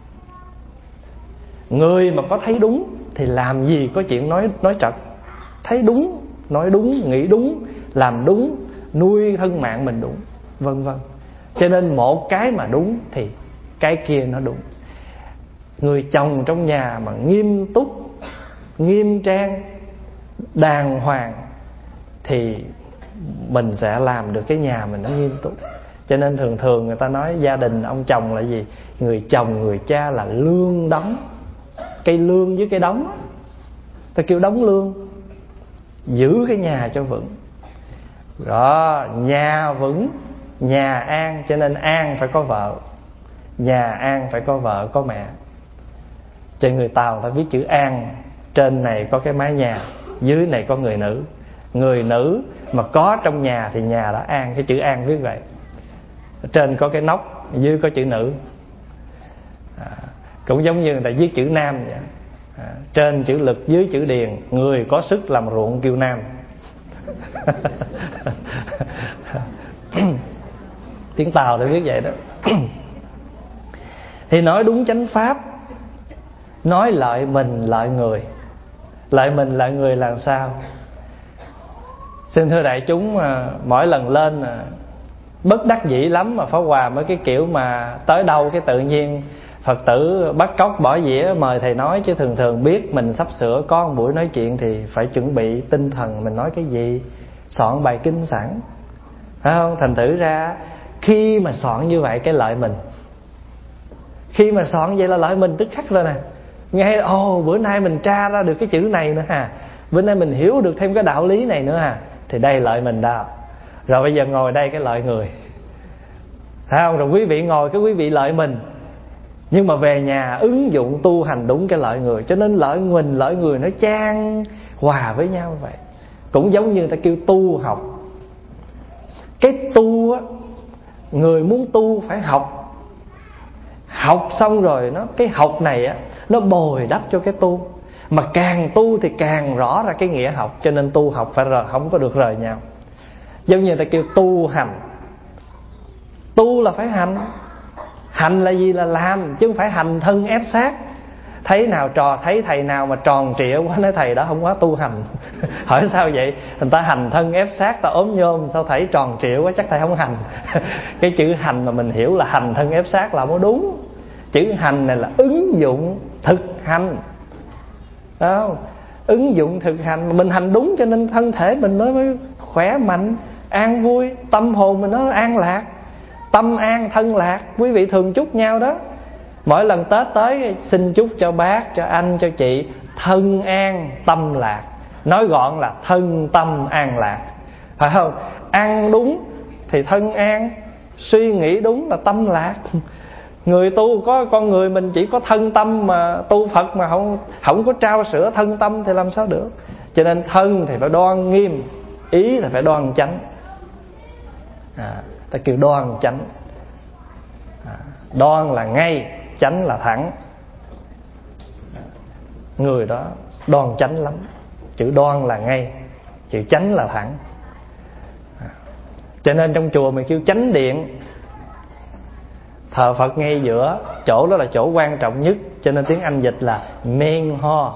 [SPEAKER 3] Người mà có thấy đúng thì làm gì có chuyện nói nói trật. Thấy đúng, nói đúng, nghĩ đúng, làm đúng, nuôi thân mạng mình đúng, vân vân. Cho nên một cái mà đúng thì cái kia nó đúng. Người chồng trong nhà mà nghiêm túc, nghiêm trang, đàng hoàng thì mình sẽ làm được cái nhà mình nó nghiêm túc. Cho nên thường thường người ta nói gia đình ông chồng là gì? Người chồng, người cha là lương đóng. Cây lương với cây đóng, ta kêu đóng lương. Giữ cái nhà cho vững. Đó, nhà vững, nhà an. Cho nên an phải có vợ, nhà an phải có vợ, có mẹ. Cho người Tàu ta viết chữ an, trên này có cái mái nhà, dưới này có người nữ. Người nữ mà có trong nhà thì nhà đã an. Cái chữ an viết vậy. Trên có cái nóc, dưới có chữ nữ. à, Cũng giống như người ta viết chữ nam vậy. à, Trên chữ lực, dưới chữ điền. Người có sức làm ruộng kêu nam. Tiếng Tàu để viết vậy đó. Thì nói đúng chánh pháp, nói lợi mình lợi người. Lợi mình lợi người là sao? Xin thưa đại chúng, mỗi lần lên bất đắc dĩ lắm mà Pháp Hòa mới cái kiểu mà tới đâu cái tự nhiên Phật tử bắt cóc bỏ dĩa mời thầy nói. Chứ thường thường biết mình sắp sửa có một buổi nói chuyện thì phải chuẩn bị tinh thần mình nói cái gì, soạn bài kinh sẵn, phải không? Thành thử ra khi mà soạn như vậy cái lợi mình, khi mà soạn vậy là lợi mình tức khắc rồi nè. Nghe ồ bữa nay mình tra ra được cái chữ này nữa ha, bữa nay mình hiểu được thêm cái đạo lý này nữa ha, thì đây lợi mình đó. Rồi bây giờ ngồi đây cái lợi người, thấy không? Rồi quý vị ngồi cái quý vị lợi mình, nhưng mà về nhà ứng dụng tu hành đúng cái lợi người. Cho nên lợi mình lợi người nó chan hòa với nhau vậy. Cũng giống như người ta kêu tu học. Cái tu á, người muốn tu phải học. Học xong rồi nó cái học này á, nó bồi đắp cho cái tu. Mà càng tu thì càng rõ ra cái nghĩa học. Cho nên tu học phải rời, không có được rời nhau. Giống như người ta kêu tu hành. Tu là phải hành. Hành là gì? Là làm, chứ không phải hành thân ép sát. Thấy nào trò thấy thầy nào mà tròn trịa quá nói thầy đó không quá tu hành. Hỏi sao vậy? Người ta hành thân ép sát, ta ốm nhôm, sao thầy tròn trịa quá chắc thầy không hành. Cái chữ hành mà mình hiểu là hành thân ép sát là không đúng. Chữ hành này là ứng dụng thực hành, đó, ứng dụng thực hành. Mình hành đúng cho nên thân thể mình nó mới khỏe mạnh, an vui, tâm hồn mình nó an lạc. Tâm an thân lạc. Quý vị thường chúc nhau đó. Mỗi lần Tết tới xin chúc cho bác, cho anh, cho chị thân an tâm lạc. Nói gọn là thân tâm an lạc, phải không? Ăn đúng thì thân an, suy nghĩ đúng là tâm lạc. Người tu có con người mình chỉ có thân tâm mà tu Phật mà không không có trao sữa thân tâm thì làm sao được? Cho nên thân thì phải đoan nghiêm, ý thì phải đoan chánh. à, Ta kêu đoan chánh. à, Đoan là ngay, chánh là thẳng. à, Người đó đoan chánh lắm. Chữ đoan là ngay, chữ chánh là thẳng. à, Cho nên trong chùa mình kêu chánh điện, thờ Phật ngay giữa, chỗ đó là chỗ quan trọng nhất. Cho nên tiếng Anh dịch là main hall.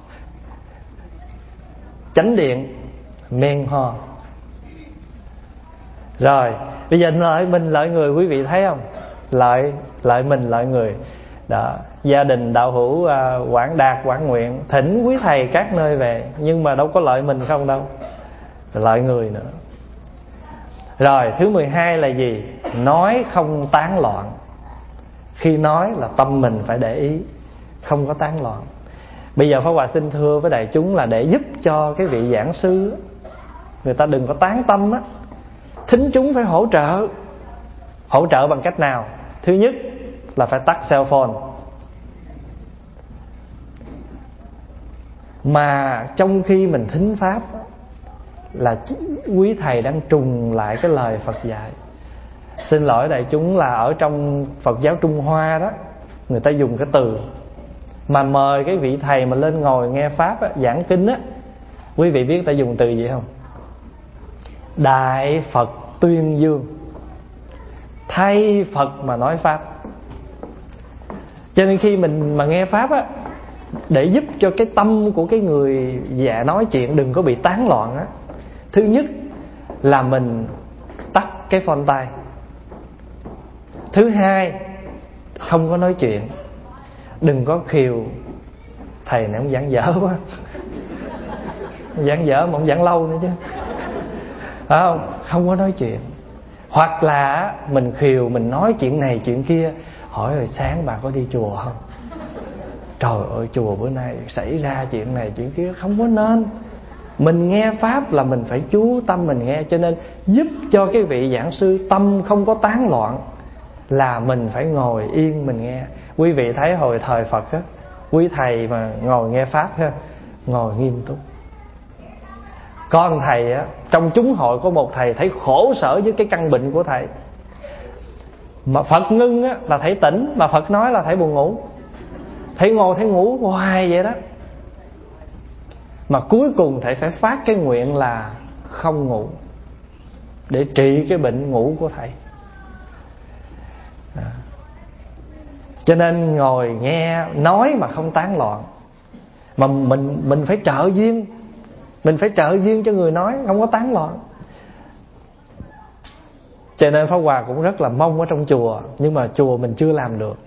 [SPEAKER 3] Chánh điện, main hall. Rồi, bây giờ lợi mình lợi người, quý vị thấy không? Lợi, lợi mình lợi người. Đó, gia đình đạo hữu à, Quảng Đạt, Quảng Nguyện thỉnh quý thầy các nơi về, nhưng mà đâu có lợi mình không đâu, lợi người nữa. Rồi, thứ mười hai là gì? Nói không tán loạn. Khi nói là tâm mình phải để ý, không có tán loạn. Bây giờ Pháp Hòa xin thưa với đại chúng là để giúp cho cái vị giảng sư người ta đừng có tán tâm á, thính chúng phải hỗ trợ. Hỗ trợ bằng cách nào? Thứ nhất là phải tắt cell phone. Mà trong khi mình thính pháp là quý thầy đang trùng lại cái lời Phật dạy. Xin lỗi đại chúng là ở trong Phật giáo Trung Hoa đó, người ta dùng cái từ mà mời cái vị thầy mà lên ngồi nghe pháp á, giảng kinh á, quý vị biết ta dùng từ gì không? Đại Phật tuyên dương, thay Phật mà nói pháp. Cho nên khi mình mà nghe pháp á, để giúp cho cái tâm của cái người dạ nói chuyện đừng có bị tán loạn á, thứ nhất là mình tắt cái phone tay. Thứ hai, không có nói chuyện. Đừng có khiều thầy này ông giảng dở quá, giảng dở mà ông giảng lâu nữa chứ, phải không? Không có nói chuyện. Hoặc là mình khiều, mình nói chuyện này chuyện kia. Hỏi rồi sáng bà có đi chùa không? Trời ơi chùa bữa nay xảy ra chuyện này chuyện kia. Không có nên. Mình nghe pháp là mình phải chú tâm mình nghe. Cho nên giúp cho cái vị giảng sư tâm không có tán loạn là mình phải ngồi yên mình nghe. Quý vị thấy hồi thời Phật á, quý thầy mà ngồi nghe pháp ha, ngồi nghiêm túc. Có một thầy á, trong chúng hội có một thầy thấy khổ sở với cái căn bệnh của thầy. Mà Phật ngưng á là thầy tỉnh, mà Phật nói là thầy buồn ngủ. Thầy ngồi thầy ngủ hoài vậy đó. Mà cuối cùng thầy phải phát cái nguyện là không ngủ, để trị cái bệnh ngủ của thầy. à. Cho nên ngồi nghe nói mà không tán loạn. Mà mình mình phải trợ duyên, mình phải trợ duyên cho người nói, không có tán loạn. Cho nên Pháp Hòa cũng rất là mong ở trong chùa, nhưng mà chùa mình chưa làm được.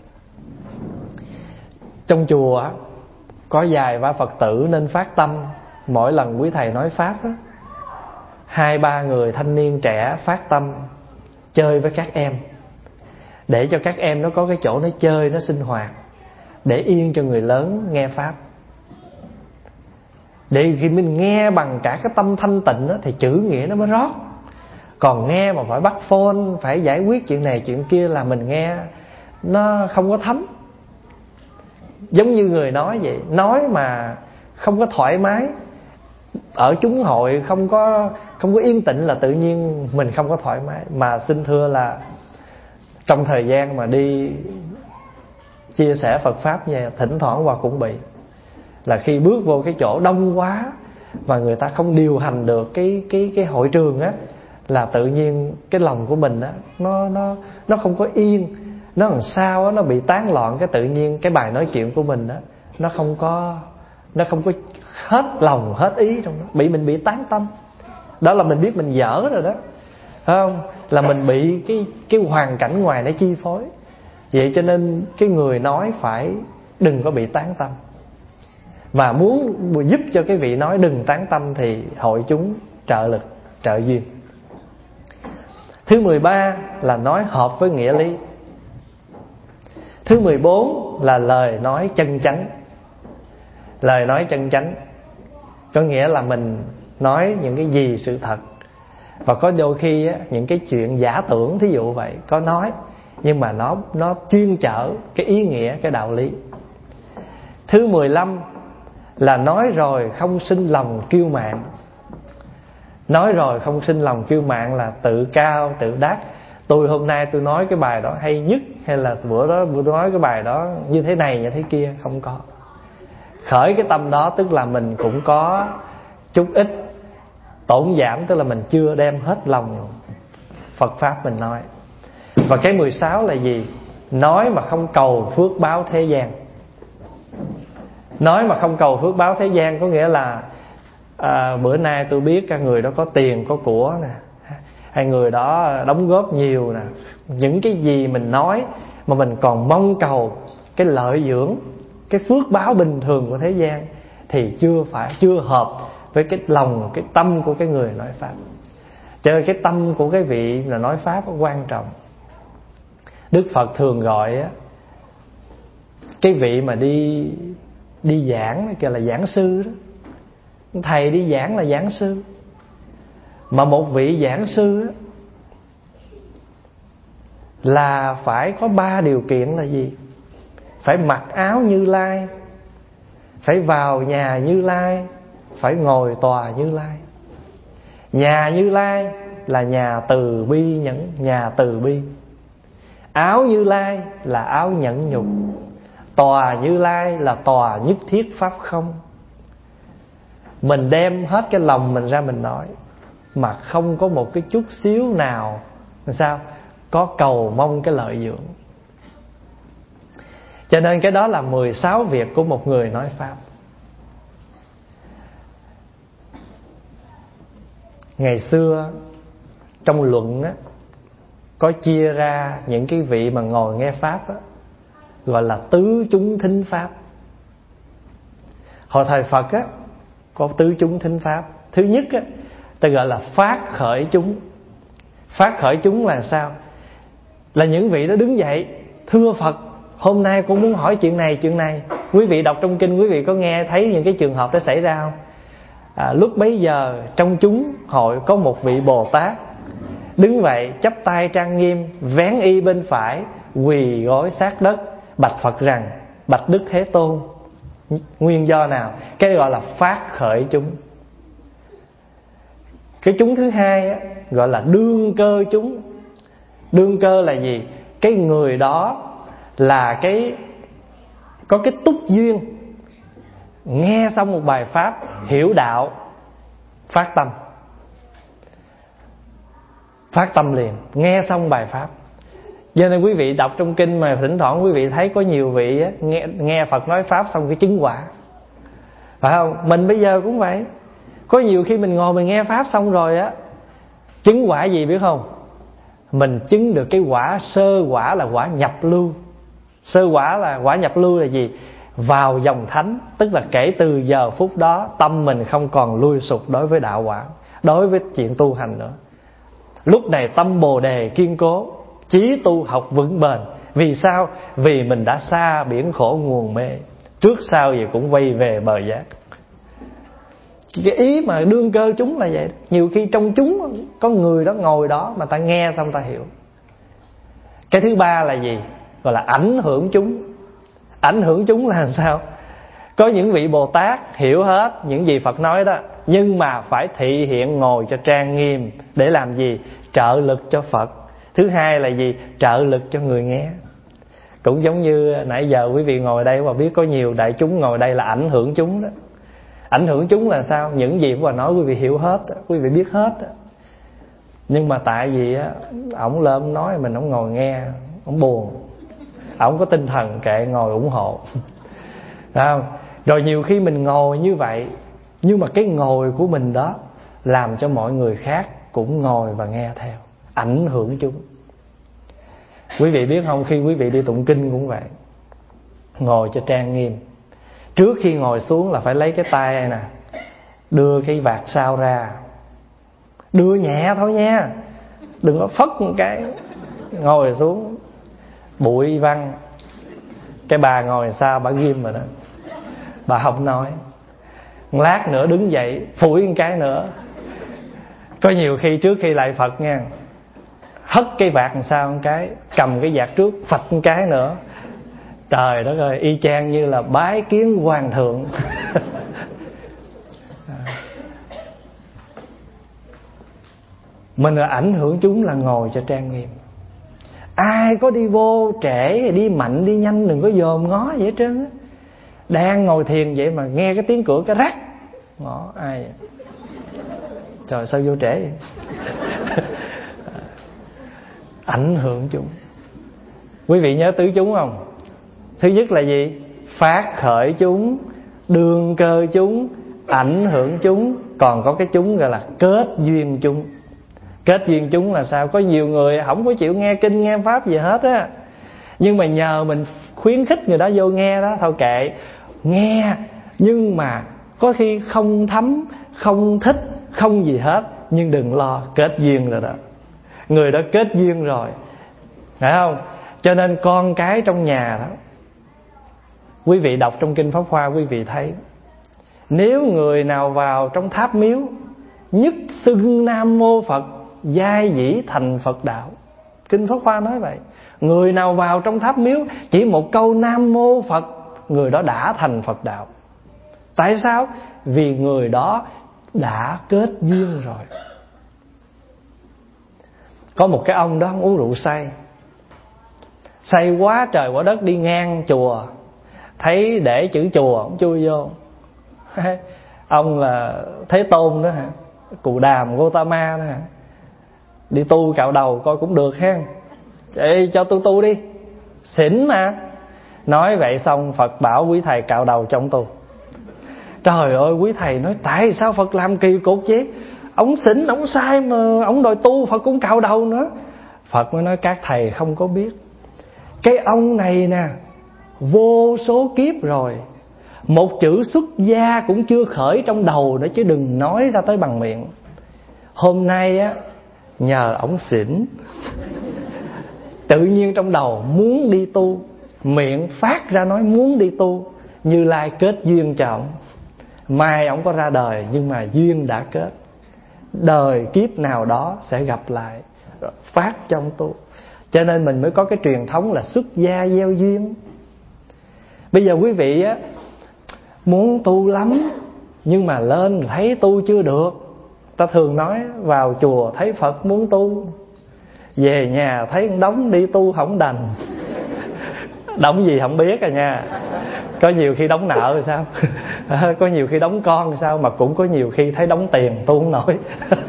[SPEAKER 3] Trong chùa có vài ba Phật tử nên phát tâm, mỗi lần quý thầy nói pháp đó, hai ba người thanh niên trẻ phát tâm chơi với các em, để cho các em nó có cái chỗ nó chơi, nó sinh hoạt, để yên cho người lớn nghe pháp. Để khi mình nghe bằng cả cái tâm thanh tịnh đó, thì chữ nghĩa nó mới rót. Còn nghe mà phải bắt phone, phải giải quyết chuyện này chuyện kia là mình nghe nó không có thấm. Giống như người nói vậy, nói mà không có thoải mái, ở chúng hội không có không có yên tĩnh là tự nhiên mình không có thoải mái. Mà xin thưa là trong thời gian mà đi chia sẻ Phật pháp nha, thỉnh thoảng Hòa cũng bị là khi bước vô cái chỗ đông quá mà người ta không điều hành được cái cái cái hội trường á, là tự nhiên cái lòng của mình á nó nó nó không có yên, nó làm sao á, nó bị tán loạn. Cái tự nhiên cái bài nói chuyện của mình á nó không có nó không có hết lòng hết ý trong đó, bị mình bị tán tâm. Đó là mình biết mình dở rồi đó, phải không? Là mình bị cái cái hoàn cảnh ngoài nó chi phối. Vậy cho nên cái người nói phải đừng có bị tán tâm. Và muốn giúp cho cái vị nói đừng tán tâm thì hội chúng trợ lực, trợ duyên. Thứ mười ba là nói hợp với nghĩa lý. Thứ mười bốn là lời nói chân chánh. Lời nói chân chánh có nghĩa là mình nói những cái gì sự thật. Và có đôi khi á, những cái chuyện giả tưởng, thí dụ vậy, có nói nhưng mà nó nó chuyên chở cái ý nghĩa, cái đạo lý. Thứ mười lăm là nói rồi không sinh lòng kiêu mạn. Nói rồi không sinh lòng kiêu mạn là tự cao tự đắc. Tôi hôm nay tôi nói cái bài đó hay nhất, hay là bữa đó bữa tôi nói cái bài đó như thế này như thế kia. Không có. Khởi cái tâm đó tức là mình cũng có chút ít tổn giảm, tức là mình chưa đem hết lòng Phật Pháp mình nói. Và cái mười sáu là gì? Nói mà không cầu phước báo thế gian. Nói mà không cầu phước báo thế gian có nghĩa là à, bữa nay tôi biết các người đó có tiền có của nè, hay người đó đóng góp nhiều nè. Những cái gì mình nói mà mình còn mong cầu cái lợi dưỡng, cái phước báo bình thường của thế gian thì chưa phải chưa hợp với cái lòng, cái tâm của cái người nói Pháp. Cho nên cái tâm của cái vị là nói Pháp quan trọng. Đức Phật thường gọi á, cái vị mà đi đi giảng kêu là giảng sư đó. Thầy đi giảng là giảng sư. Mà một vị giảng sư á, là phải có ba điều kiện là gì? Phải mặc áo Như Lai, phải vào nhà Như Lai, phải ngồi tòa Như Lai. Nhà Như Lai là nhà từ bi nhẫn, nhà từ bi. Áo Như Lai là áo nhẫn nhục. Tòa Như Lai là tòa nhất thiết pháp không. Mình đem hết cái lòng mình ra mình nói, mà không có một cái chút xíu nào sao có cầu mong cái lợi dưỡng. Cho nên cái đó là mười sáu việc của một người nói Pháp. Ngày xưa trong luận á, có chia ra những cái vị mà ngồi nghe Pháp á, gọi là tứ chúng thính Pháp. Hồi thời Phật á, có tứ chúng thính Pháp. Thứ nhất á, ta gọi là phát khởi chúng. Phát khởi chúng là sao? Là những vị đó đứng dậy, thưa Phật, hôm nay con muốn hỏi chuyện này chuyện này. Quý vị đọc trong kinh, quý vị có nghe thấy những cái trường hợp đó xảy ra không? À, lúc bấy giờ trong chúng hội có một vị Bồ Tát đứng vậy, chắp tay trang nghiêm, vén y bên phải, quỳ gối sát đất, bạch Phật rằng: bạch Đức Thế Tôn, nguyên do nào? Cái gọi là phát khởi chúng. Cái chúng thứ hai á, gọi là đương cơ chúng. Đương cơ là gì? Cái người đó là cái có cái túc duyên, nghe xong một bài pháp, hiểu đạo, phát tâm. Phát tâm liền, nghe xong bài pháp. Cho nên quý vị đọc trong kinh mà thỉnh thoảng quý vị thấy có nhiều vị á, nghe, nghe Phật nói Pháp xong cái chứng quả. Phải không? Mình bây giờ cũng vậy. Có nhiều khi mình ngồi mình nghe Pháp xong rồi á, chứng quả gì biết không? Mình chứng được cái quả sơ quả là quả nhập lưu. Sơ quả là quả nhập lưu là gì? Vào dòng thánh. Tức là kể từ giờ phút đó tâm mình không còn lui sụp đối với đạo quả, đối với chuyện tu hành nữa. Lúc này tâm Bồ Đề kiên cố, chí tu học vững bền. Vì sao? Vì mình đã xa biển khổ nguồn mê, trước sau gì cũng quay về bờ giác. Cái ý mà đương cơ chúng là vậy. Nhiều khi trong chúng có người đó ngồi đó mà ta nghe xong ta hiểu. Cái thứ ba là gì? Gọi là ảnh hưởng chúng. Ảnh hưởng chúng là làm sao? Có những vị Bồ Tát hiểu hết những gì Phật nói đó, nhưng mà phải thị hiện ngồi cho trang nghiêm. Để làm gì? Trợ lực cho Phật. Thứ hai là gì? Trợ lực cho người nghe. Cũng giống như nãy giờ quý vị ngồi đây mà biết có nhiều đại chúng ngồi đây là ảnh hưởng chúng đó. Ảnh hưởng chúng là sao? Những gì mà nói quý vị hiểu hết, quý vị biết hết. Nhưng mà tại vì á, ổng lên ổng nói mình ổng ngồi nghe, ổng buồn, ổng có tinh thần kệ ngồi ủng hộ. Phải không? Rồi nhiều khi mình ngồi như vậy, nhưng mà cái ngồi của mình đó làm cho mọi người khác cũng ngồi và nghe theo, ảnh hưởng chúng. Quý vị biết không, khi quý vị đi tụng kinh cũng vậy, ngồi cho trang nghiêm. Trước khi ngồi xuống là phải lấy cái tay nè, đưa cái vạt sau ra, đưa nhẹ thôi nha, đừng có phất một cái. Ngồi xuống bụi văng. Cái bà ngồi sau bà ghim rồi đó, bà không nói. Lát nữa đứng dậy phủi một cái nữa. Có nhiều khi trước khi lại Phật nha, hất cái vạt làm sao một cái, cầm cái vạt trước phật một cái nữa. Trời đất ơi, y chang như là bái kiến hoàng thượng. Mình là ảnh hưởng chúng là ngồi cho trang nghiêm. Ai có đi vô trễ, đi mạnh, đi nhanh đừng có dòm ngó vậy hết trơn á. Đang ngồi thiền vậy mà nghe cái tiếng cửa cái rắc, ngó ai vậy? Trời sao vô trễ vậy? Ảnh hưởng chúng. Quý vị nhớ tứ chúng không? Thứ nhất là gì? Phát khởi chúng, đương cơ chúng, ảnh hưởng chúng. Còn có cái chúng gọi là kết duyên chúng. Kết duyên chúng là sao? Có nhiều người không có chịu nghe kinh nghe pháp gì hết á, nhưng mà nhờ mình khuyến khích người đó vô nghe đó, thôi kệ, nghe nhưng mà có khi không thấm, không thích, không gì hết. Nhưng đừng lo, kết duyên rồi đó. Người đó kết duyên rồi, phải không? Cho nên con cái trong nhà đó, quý vị đọc trong Kinh Pháp Hoa, quý vị thấy nếu người nào vào trong tháp miếu nhất xưng Nam Mô Phật, giai dĩ thành Phật đạo. Kinh Pháp Hoa nói vậy. Người nào vào trong tháp miếu chỉ một câu Nam Mô Phật, người đó đã thành Phật đạo. Tại sao? Vì người đó đã kết duyên rồi. Có một cái ông đó uống rượu say, say quá trời quá đất, đi ngang chùa thấy để chữ chùa ông chui vô. Ông là Thế Tôn đó hả, Cù Đàm Gotama đó hả, đi tu cạo đầu coi cũng được ha. Ê, cho tôi tu đi, xỉn mà. Nói vậy xong Phật bảo quý thầy cạo đầu cho ông tu. Trời ơi, quý thầy nói tại sao Phật làm kỳ cục vậy? Ông xỉn, ông sai mà ông đòi tu, Phật cũng cạo đầu nữa. Phật mới nói các thầy không có biết, cái ông này nè, vô số kiếp rồi, một chữ xuất gia cũng chưa khởi trong đầu nữa, chứ đừng nói ra tới bằng miệng. Hôm nay á, nhờ ổng xỉn, tự nhiên trong đầu muốn đi tu, miệng phát ra nói muốn đi tu, Như Lai kết duyên cho ổng. Mai ổng có ra đời nhưng mà duyên đã kết, đời kiếp nào đó sẽ gặp lại, phát trong tu. Cho nên mình mới có cái truyền thống là xuất gia gieo duyên. Bây giờ quý vị á, muốn tu lắm nhưng mà lên thấy tu chưa được. Ta thường nói vào chùa thấy Phật muốn tu, về nhà thấy đống đi tu không đành. Đóng gì không biết à nha. Có nhiều khi đóng nợ rồi sao, có nhiều khi đóng con rồi sao, mà cũng có nhiều khi thấy đóng tiền tu không nổi.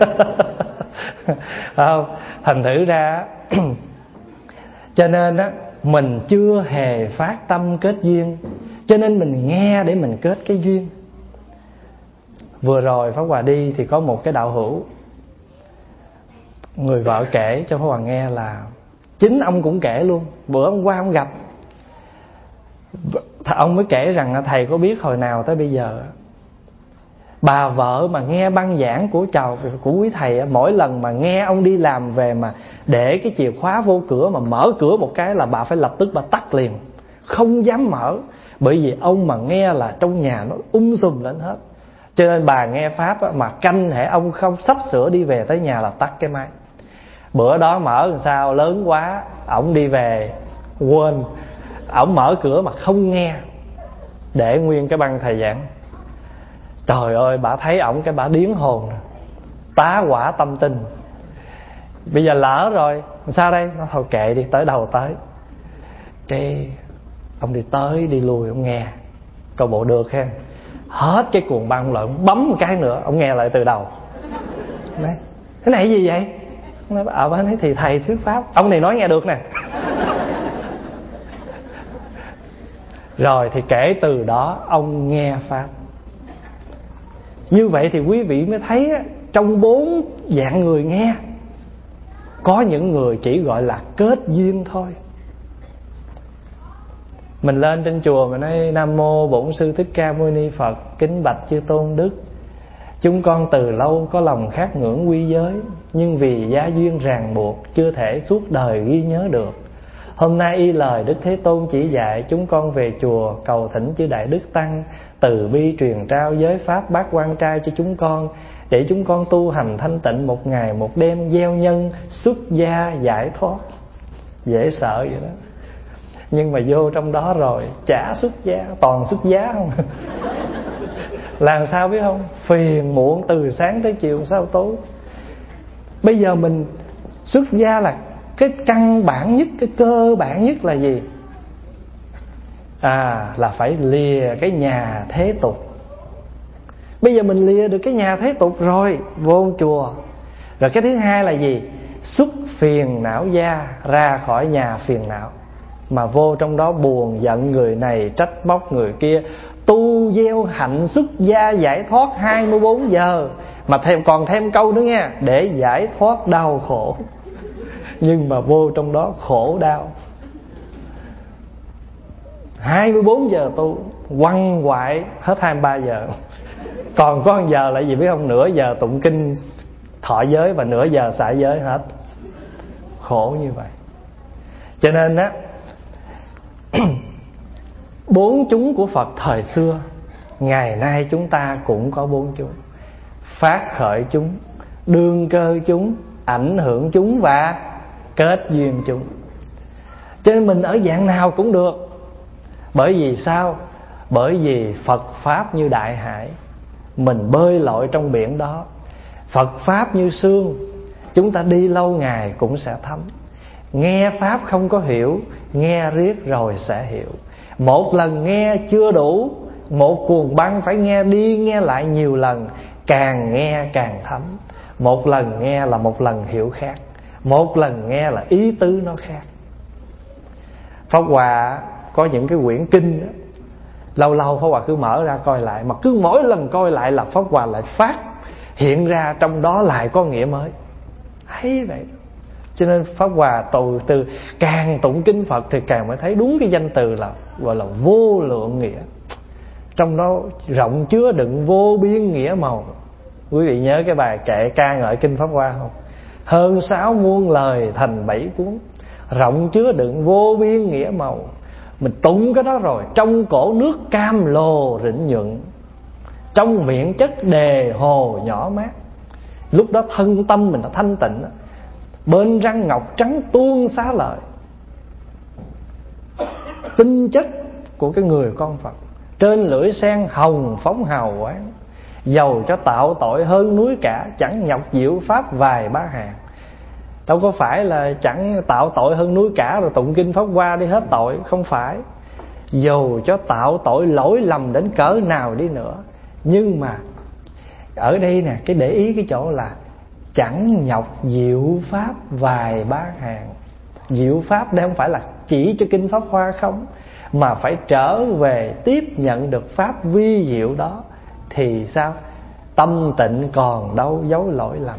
[SPEAKER 3] Không? Thành thử ra cho nên á, mình chưa hề phát tâm kết duyên, cho nên mình nghe để mình kết cái duyên. Vừa rồi Pháp Hòa đi thì có một cái đạo hữu, người vợ kể cho Pháp Hòa nghe là chính ông cũng kể luôn. Bữa hôm qua ông gặp, ông mới kể rằng thầy có biết hồi nào tới bây giờ bà vợ mà nghe băng giảng của chào của quý thầy, mỗi lần mà nghe ông đi làm về mà để cái chìa khóa vô cửa mà mở cửa một cái là bà phải lập tức bà tắt liền, không dám mở. Bởi vì ông mà nghe là trong nhà nó um sùm lên hết. Cho nên bà nghe pháp mà canh hễ ông không sắp sửa đi về tới nhà là tắt cái máy. Bữa đó mở làm sao lớn quá, ổng đi về quên, ổng mở cửa mà không nghe, để nguyên cái băng thầy giảng. Trời ơi, bà thấy ổng cái bà điếng hồn, tá quả tâm tình. Bây giờ lỡ rồi sao đây? Nó thôi kệ đi, tới đâu tới. Cái ông đi tới đi lui, ông nghe coi bộ được ha. Hết cái cuồng băng lại, ông bấm một cái nữa, ông nghe lại từ đầu. Đấy, cái này gì vậy? Ông nói, à, bà nói thì thầy thuyết pháp, ông này nói nghe được nè. Rồi thì kể từ đó ông nghe pháp. Như vậy thì quý vị mới thấy trong bốn dạng người nghe, có những người chỉ gọi là kết duyên thôi. Mình lên trên chùa mà nói Nam Mô Bổn Sư Thích Ca Mâu Ni Phật, kính bạch chư tôn đức, chúng con từ lâu có lòng khát ngưỡng quy giới, nhưng vì gia duyên ràng buộc chưa thể suốt đời ghi nhớ được. Hôm nay y lời Đức Thế Tôn chỉ dạy, chúng con về chùa cầu thỉnh chư Đại Đức Tăng từ bi truyền trao giới pháp bát quan trai cho chúng con, để chúng con tu hành thanh tịnh một ngày một đêm, gieo nhân xuất gia giải thoát. Dễ sợ vậy đó. Nhưng mà vô trong đó rồi chả xuất gia, toàn xuất giá không. Làm sao biết không? Phiền muộn từ sáng tới chiều sao tối. Bây giờ mình xuất gia là cái căn bản nhất, cái cơ bản nhất là gì? À, là phải lìa cái nhà thế tục. Bây giờ mình lìa được cái nhà thế tục rồi, vô chùa. Rồi cái thứ hai là gì? Xuất phiền não gia, ra khỏi nhà phiền não, mà vô trong đó buồn giận người này, trách móc người kia. Tu gieo hạnh xuất gia giải thoát hai mươi bốn giờ. Mà thêm còn thêm câu nữa nha, để giải thoát đau khổ. Nhưng mà vô trong đó khổ đau. hai mươi bốn giờ tu, quăng quại hết hai mươi ba giờ. Còn có một giờ là gì biết không? Nửa giờ tụng kinh thọ giới và nửa giờ xả giới hết. Khổ như vậy. Cho nên á, bốn chúng của Phật thời xưa, ngày nay chúng ta cũng có bốn chúng: phát khởi chúng, đương cơ chúng, ảnh hưởng chúng và kết duyên chúng. Cho nên mình ở dạng nào cũng được. Bởi vì sao? Bởi vì Phật Pháp như đại hải, mình bơi lội trong biển đó. Phật Pháp như sương, chúng ta đi lâu ngày cũng sẽ thấm. Nghe Pháp không có hiểu, nghe riết rồi sẽ hiểu. Một lần nghe chưa đủ, một cuồng băng phải nghe đi nghe lại nhiều lần, càng nghe càng thấm. Một lần nghe là một lần hiểu khác, một lần nghe là ý tứ nó khác. Pháp Hòa có những cái quyển kinh đó, lâu lâu Pháp Hòa cứ mở ra coi lại, mà cứ mỗi lần coi lại là Pháp Hòa lại phát hiện ra trong đó lại có nghĩa mới. Hay vậy. Cho nên Pháp Hòa từ từ càng tụng kinh Phật thì càng mới thấy đúng cái danh từ là gọi là vô lượng nghĩa. Trong đó rộng chứa đựng vô biên nghĩa màu. Quý vị nhớ cái bài kệ ca ngợi kinh Pháp Hoa không? Hơn sáu muôn lời thành bảy cuốn, rộng chứa đựng vô biên nghĩa màu. Mình tụng cái đó rồi, trong cổ nước cam lồ rịnh nhuận, trong miệng chất đề hồ nhỏ mát. Lúc đó thân tâm mình nó thanh tịnh, bên răng ngọc trắng tuôn xá lợi. Tinh chất của cái người con Phật, trên lưỡi sen hồng phóng hào quang. Dầu cho tạo tội hơn núi cả, chẳng nhọc diệu pháp vài ba hàng. Đâu có phải là chẳng tạo tội hơn núi cả rồi tụng kinh Pháp Hoa đi hết tội. Không phải. Dầu cho tạo tội lỗi lầm đến cỡ nào đi nữa, nhưng mà ở đây nè, cái để ý cái chỗ là chẳng nhọc diệu pháp vài ba hàng. Diệu pháp đây không phải là chỉ cho kinh Pháp Hoa không, mà phải trở về tiếp nhận được pháp vi diệu đó. Thì sao? Tâm tịnh còn đâu giấu lỗi lầm.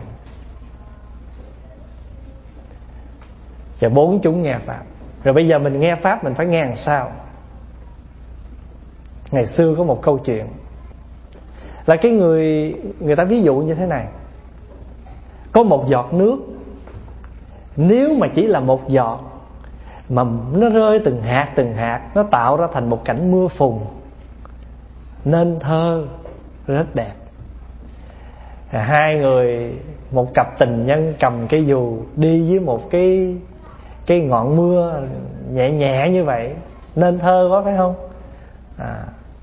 [SPEAKER 3] Và bốn chúng nghe pháp. Rồi bây giờ mình nghe pháp mình phải nghe làm sao? Ngày xưa có một câu chuyện là cái người người ta ví dụ như thế này: có một giọt nước, nếu mà chỉ là một giọt mà nó rơi từng hạt từng hạt, nó tạo ra thành một cảnh mưa phùn nên thơ rất đẹp. Hai người, một cặp tình nhân cầm cái dù đi dưới một cái cái ngọn mưa nhẹ nhẹ như vậy, nên thơ quá phải không? À.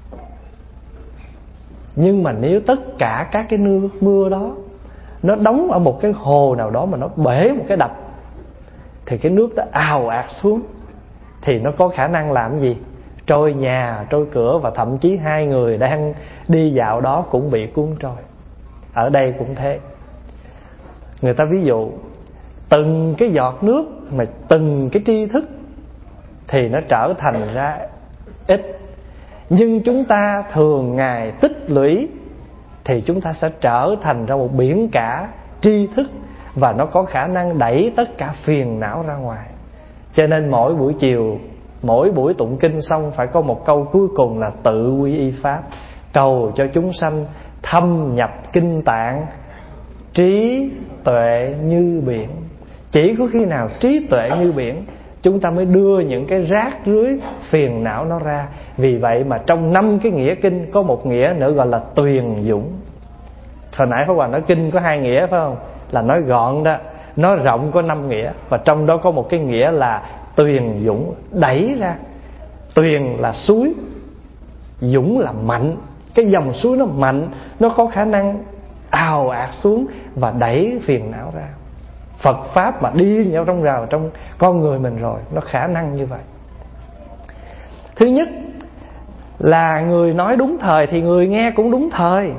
[SPEAKER 3] Nhưng mà nếu tất cả các cái nước mưa đó nó đóng ở một cái hồ nào đó mà nó bể một cái đập, thì cái nước đó ào ạt xuống, thì nó có khả năng làm gì? Trôi nhà, trôi cửa, và thậm chí hai người đang đi dạo đó cũng bị cuốn trôi. Ở đây cũng thế. Người ta ví dụ từng cái giọt nước mà từng cái tri thức thì nó trở thành ra ít, nhưng chúng ta thường ngày tích lũy thì chúng ta sẽ trở thành ra một biển cả tri thức, và nó có khả năng đẩy tất cả phiền não ra ngoài. Cho nên mỗi buổi chiều, mỗi buổi tụng kinh xong phải có một câu cuối cùng là tự quy y pháp, cầu cho chúng sanh thâm nhập kinh tạng, trí tuệ như biển. Chỉ có khi nào trí tuệ như biển, chúng ta mới đưa những cái rác rưới phiền não nó ra. Vì vậy mà trong năm cái nghĩa kinh có một nghĩa nữa gọi là tuyền dũng. Hồi nãy Pháp Hòa nói kinh có hai nghĩa phải không? Là nói gọn đó. Nói rộng có năm nghĩa, và trong đó có một cái nghĩa là tuyền dũng, đẩy ra. Tuyền là suối, dũng là mạnh. Cái dòng suối nó mạnh, nó có khả năng ào ạt xuống và đẩy phiền não ra. Phật Pháp mà đi vào trong rào trong con người mình rồi, nó khả năng như vậy. Thứ nhất là người nói đúng thời thì người nghe cũng đúng thời.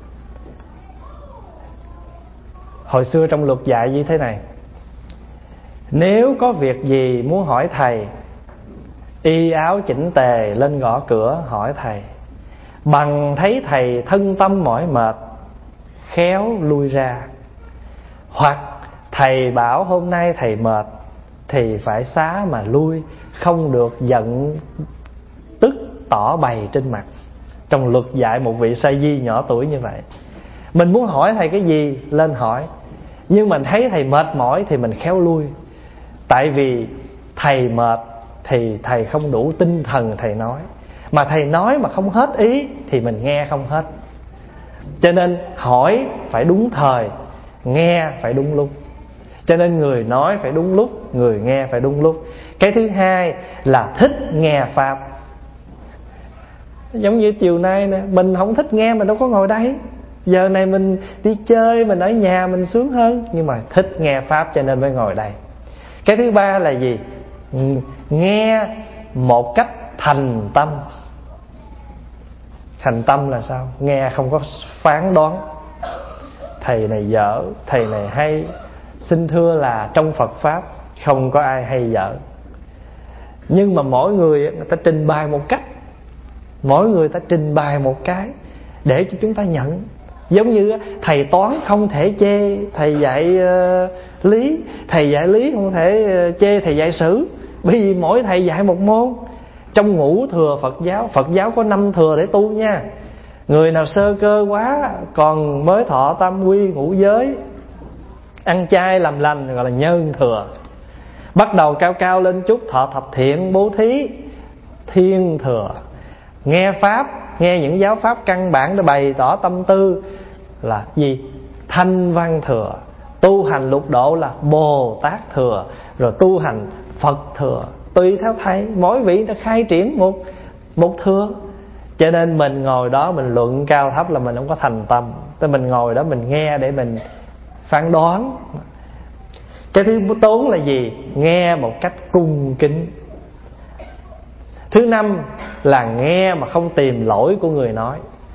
[SPEAKER 3] Hồi xưa trong luật dạy như thế này: nếu có việc gì muốn hỏi thầy, y áo chỉnh tề lên gõ cửa hỏi thầy. Bằng thấy thầy thân tâm mỏi mệt, khéo lui ra. Hoặc thầy bảo hôm nay thầy mệt thì phải xá mà lui, không được giận tức tỏ bày trên mặt. Trong luật dạy một vị sa di nhỏ tuổi như vậy. Mình muốn hỏi thầy cái gì lên hỏi, nhưng mình thấy thầy mệt mỏi thì mình khéo lui. Tại vì thầy mệt thì thầy không đủ tinh thần thầy nói, mà thầy nói mà không hết ý thì mình nghe không hết. Cho nên hỏi phải đúng thời, nghe phải đúng lúc. Cho nên người nói phải đúng lúc, người nghe phải đúng lúc. Cái thứ hai là thích nghe Pháp. Giống như chiều nay nè, mình không thích nghe mình đâu có ngồi đây. Giờ này mình đi chơi, mình ở nhà mình sướng hơn. Nhưng mà thích nghe Pháp cho nên mới ngồi đây. Cái thứ ba là gì? Nghe một cách thành tâm. Thành tâm là sao? Nghe không có phán đoán. Thầy này dở, thầy này hay. Xin thưa là trong Phật Pháp không có ai hay dở. Nhưng mà mỗi người người ta trình bày một cách, mỗi người ta trình bày một cái để cho chúng ta nhận. Giống như thầy toán không thể chê thầy dạy uh, lý, thầy dạy lý không thể uh, chê thầy dạy sử. Bởi vì mỗi thầy dạy một môn. Trong ngũ thừa Phật giáo, Phật giáo có năm thừa để tu nha. Người nào sơ cơ quá còn mới thọ tam quy ngũ giới, ăn chay làm lành, gọi là nhân thừa. Bắt đầu cao cao lên chút, thọ thập thiện bố thí, thiên thừa. Nghe Pháp, nghe những giáo Pháp căn bản để bày tỏ tâm tư là gì? Thanh văn thừa. Tu hành lục độ là Bồ Tát thừa. Rồi tu hành Phật thừa. Tùy theo thầy, mỗi vị đã khai triển một, một thừa. Cho nên mình ngồi đó mình luận cao thấp là mình không có thành tâm. Tức mình ngồi đó mình nghe để mình phán đoán. Cái thứ tốn là gì? Nghe một cách cung kính. Thứ năm là nghe mà không tìm lỗi của người nói.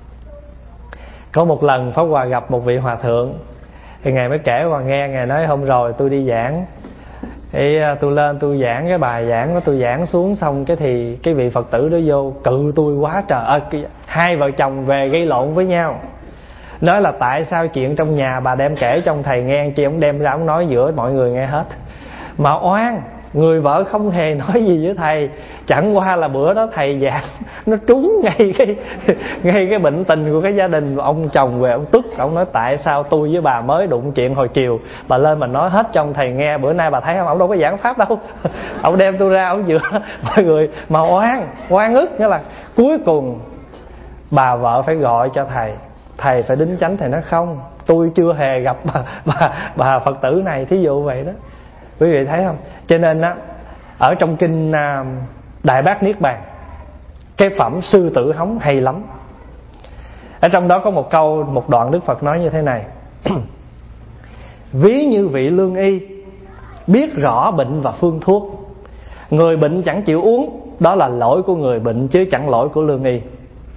[SPEAKER 3] Có một lần Pháp Hòa gặp một vị hòa thượng, thì Ngài mới kể Hòa nghe. Ngài nói hôm rồi tôi đi giảng, thì tôi lên tôi giảng cái bài giảng của tôi giảng xuống xong cái thì cái vị Phật tử đó vô cự tôi quá trời. À, hai vợ chồng về gây lộn với nhau. Nói là tại sao chuyện trong nhà bà đem kể cho ông thầy nghe, chị ông đem ra ông nói giữa mọi người nghe hết. Mà oan, người vợ không hề nói gì với thầy. Chẳng qua là bữa đó thầy giảng nó trúng ngay cái ngay cái bệnh tình của cái gia đình. Ông chồng về ông tức, ông nói tại sao tôi với bà mới đụng chuyện hồi chiều, bà lên mà nói hết cho ông thầy nghe. Bữa nay bà thấy không, ông đâu có giảng Pháp đâu. Ông đem tôi ra ông giữa mọi người. Mà oan, oan ức. Nghĩa là cuối cùng bà vợ phải gọi cho thầy, thầy phải đính chánh. Thầy nói không, tôi chưa hề gặp bà, bà, bà Phật tử này. Thí dụ vậy đó. Quý vị thấy không? Cho nên á, ở trong kinh uh, Đại Bát Niết Bàn, cái phẩm Sư Tử Hống hay lắm. Ở trong đó có một câu, một đoạn Đức Phật nói như thế này: ví như vị lương y biết rõ bệnh và phương thuốc, người bệnh chẳng chịu uống, đó là lỗi của người bệnh chứ chẳng lỗi của lương y.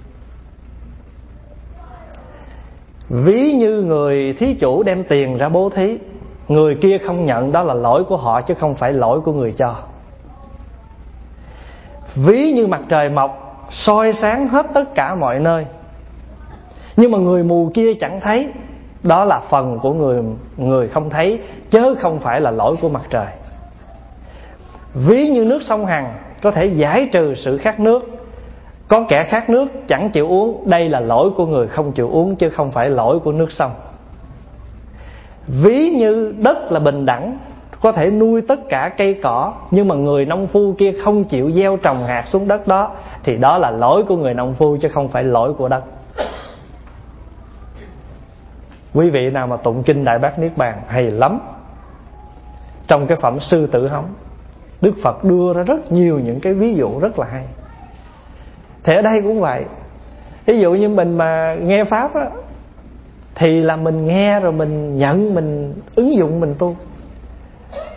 [SPEAKER 3] Ví như người thí chủ đem tiền ra bố thí, người kia không nhận, đó là lỗi của họ chứ không phải lỗi của người cho. Ví như mặt trời mọc soi sáng hết tất cả mọi nơi, nhưng mà người mù kia chẳng thấy, đó là phần của người người không thấy chớ không phải là lỗi của mặt trời. Ví như nước sông Hằng có thể giải trừ sự khát nước, có kẻ khát nước chẳng chịu uống, đây là lỗi của người không chịu uống chứ không phải lỗi của nước sông. Ví như đất là bình đẳng, có thể nuôi tất cả cây cỏ, nhưng mà người nông phu kia không chịu gieo trồng hạt xuống đất đó, thì đó là lỗi của người nông phu chứ không phải lỗi của đất. Quý vị nào mà tụng kinh Đại Bát Niết Bàn hay lắm. Trong cái phẩm Sư Tử Hống, Đức Phật đưa ra rất nhiều những cái ví dụ rất là hay. Thì ở đây cũng vậy. Ví dụ như mình mà nghe Pháp á, thì là mình nghe rồi mình nhận, mình ứng dụng, mình tu.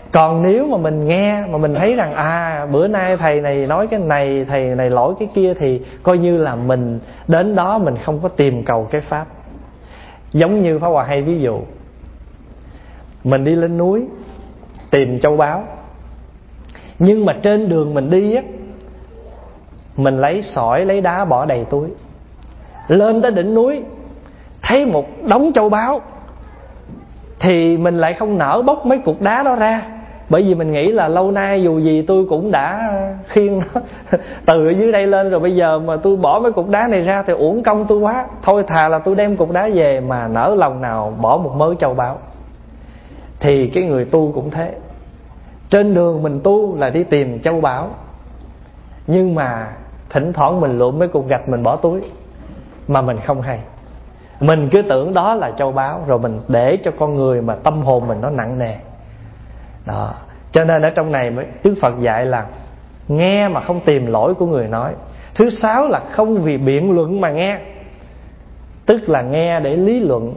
[SPEAKER 3] Còn nếu mà mình nghe mà mình thấy rằng à bữa nay thầy này nói cái này, thầy này lỗi cái kia, thì coi như là mình đến đó mình không có tìm cầu cái pháp. Giống như Pháp Hòa hay ví dụ, mình đi lên núi tìm châu báu, nhưng mà trên đường mình đi á, mình lấy sỏi lấy đá bỏ đầy túi. Lên tới đỉnh núi thấy một đống châu báu thì mình lại không nỡ bốc mấy cục đá đó ra, bởi vì mình nghĩ là lâu nay dù gì tôi cũng đã khiêng nó từ ở dưới đây lên rồi, bây giờ mà tôi bỏ mấy cục đá này ra thì uổng công tôi quá, thôi thà là tôi đem cục đá về, mà nỡ lòng nào bỏ một mớ châu báu. Thì cái người tu cũng thế, trên đường mình tu là đi tìm châu báu, nhưng mà thỉnh thoảng mình lượm mấy cục gạch mình bỏ túi mà mình không hay. Mình cứ tưởng đó là châu báu, rồi mình để cho con người mà tâm hồn mình nó nặng nề đó. Cho nên ở trong này Đức Phật dạy là nghe mà không tìm lỗi của người nói. Thứ sáu là không vì biện luận mà nghe, tức là nghe để lý luận,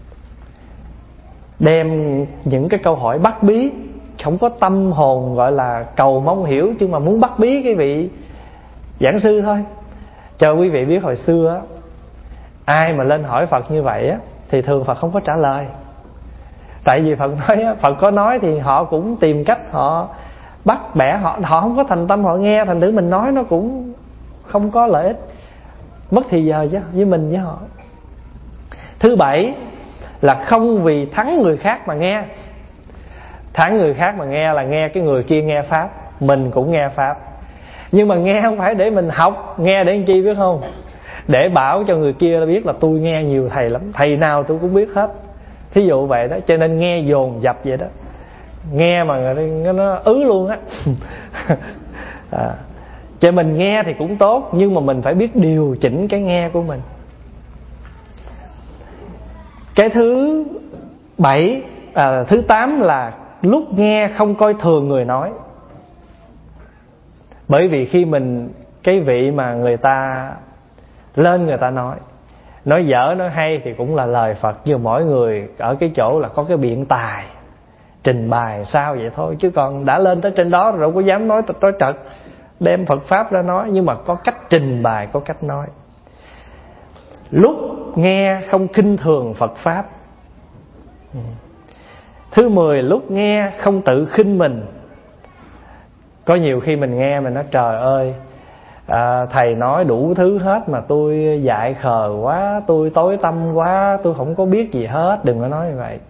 [SPEAKER 3] đem những cái câu hỏi bắt bí, không có tâm hồn gọi là cầu mong hiểu, chứ mà muốn bắt bí cái vị giảng sư thôi. Cho quý vị biết hồi xưa á, ai mà lên hỏi Phật như vậy á, thì thường Phật không có trả lời. Tại vì Phật nói á, Phật có nói thì họ cũng tìm cách họ bắt bẻ, họ họ không có thành tâm họ nghe, thành thử mình nói nó cũng không có lợi ích, mất thì giờ chứ với mình với họ. Thứ bảy là không vì thắng người khác mà nghe. Thắng người khác mà nghe là nghe cái người kia nghe pháp, mình cũng nghe pháp, nhưng mà nghe không phải để mình học, nghe để làm chi biết không? Để bảo cho người kia biết là tôi nghe nhiều thầy lắm, thầy nào tôi cũng biết hết, thí dụ vậy đó. Cho nên nghe dồn dập vậy đó, nghe mà nó ứ luôn á à, cho mình nghe thì cũng tốt, nhưng mà mình phải biết điều chỉnh cái nghe của mình. Cái thứ bảy à, thứ tám là lúc nghe không coi thường người nói. Bởi vì khi mình, cái vị mà người ta lên người ta nói, nói dở nói hay thì cũng là lời Phật, nhưng mỗi người ở cái chỗ là có cái biện tài trình bày sao vậy thôi, chứ còn đã lên tới trên đó rồi đâu có dám nói nói trật, đem Phật pháp ra nói, nhưng mà có cách trình bày, có cách nói. Lúc nghe không khinh thường Phật pháp. Thứ mười, lúc nghe không tự khinh mình. Có nhiều khi mình nghe mình nói trời ơi, à, thầy nói đủ thứ hết mà tôi dại khờ quá, tôi tối tâm quá, tôi không có biết gì hết. Đừng có nói như vậy.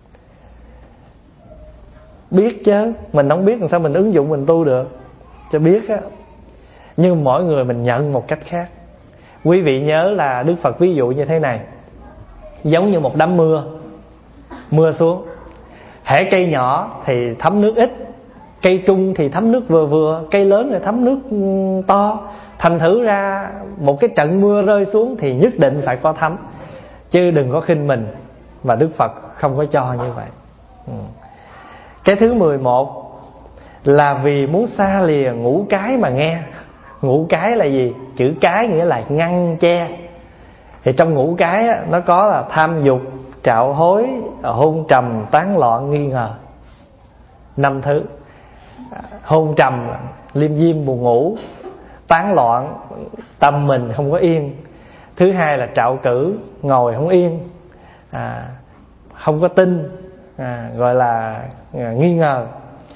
[SPEAKER 3] Biết chứ, mình không biết làm sao mình ứng dụng mình tu được, cho biết á. Nhưng mỗi người mình nhận một cách khác. Quý vị nhớ là Đức Phật ví dụ như thế này, giống như một đám mưa, mưa xuống, hễ cây nhỏ thì thấm nước ít, cây trung thì thấm nước vừa vừa, cây lớn thì thấm nước to. Thành thử ra một cái trận mưa rơi xuống thì nhất định phải có thấm, chứ đừng có khinh mình. Và Đức Phật không có cho như vậy. ừ. Cái thứ mười một là vì muốn xa lìa ngũ cái mà nghe. Ngũ cái là gì? Chữ cái nghĩa là ngăn che. Thì trong ngũ cái á, nó có là tham dục, trạo hối, hôn trầm, tán loạn, nghi ngờ. Năm thứ. Hôn trầm, liêm diêm buồn ngủ. Tán loạn, tâm mình không có yên. Thứ hai là trạo cử, ngồi không yên, à, không có tin, à, gọi là à, nghi ngờ.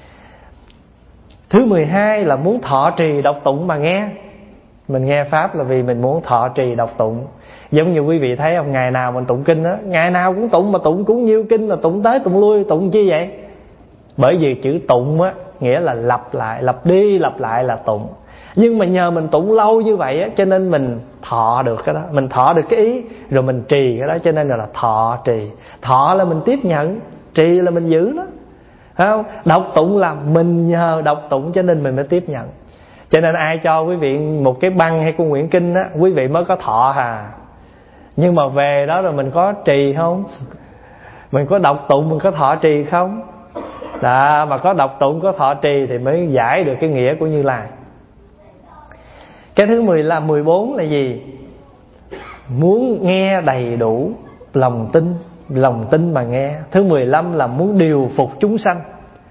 [SPEAKER 3] Thứ mười hai là muốn thọ trì đọc tụng mà nghe. Mình nghe pháp là vì mình muốn thọ trì đọc tụng. Giống như quý vị thấy không, ngày nào mình tụng kinh á, ngày nào cũng tụng, mà tụng cũng nhiêu kinh, là tụng tới tụng lui, tụng chi vậy? Bởi vì chữ tụng á nghĩa là lặp lại, lặp đi lặp lại là tụng. Nhưng mà nhờ mình tụng lâu như vậy á, cho nên mình thọ được cái đó, mình thọ được cái ý, rồi mình trì cái đó, cho nên là, là thọ trì. Thọ là mình tiếp nhận, trì là mình giữ nó, phải không? Đọc tụng là mình nhờ đọc tụng cho nên mình mới tiếp nhận. Cho nên ai cho quý vị một cái băng hay cuốn quyển kinh á, quý vị mới có thọ hà. Nhưng mà về đó rồi mình có trì không? Mình có đọc tụng, mình có thọ trì không? Đó, mà có đọc tụng, có thọ trì thì mới giải được cái nghĩa của Như Lai. Cái thứ mười là mười bốn là gì? Muốn nghe đầy đủ lòng tin, lòng tin mà nghe. Thứ mười lăm là muốn điều phục chúng sanh.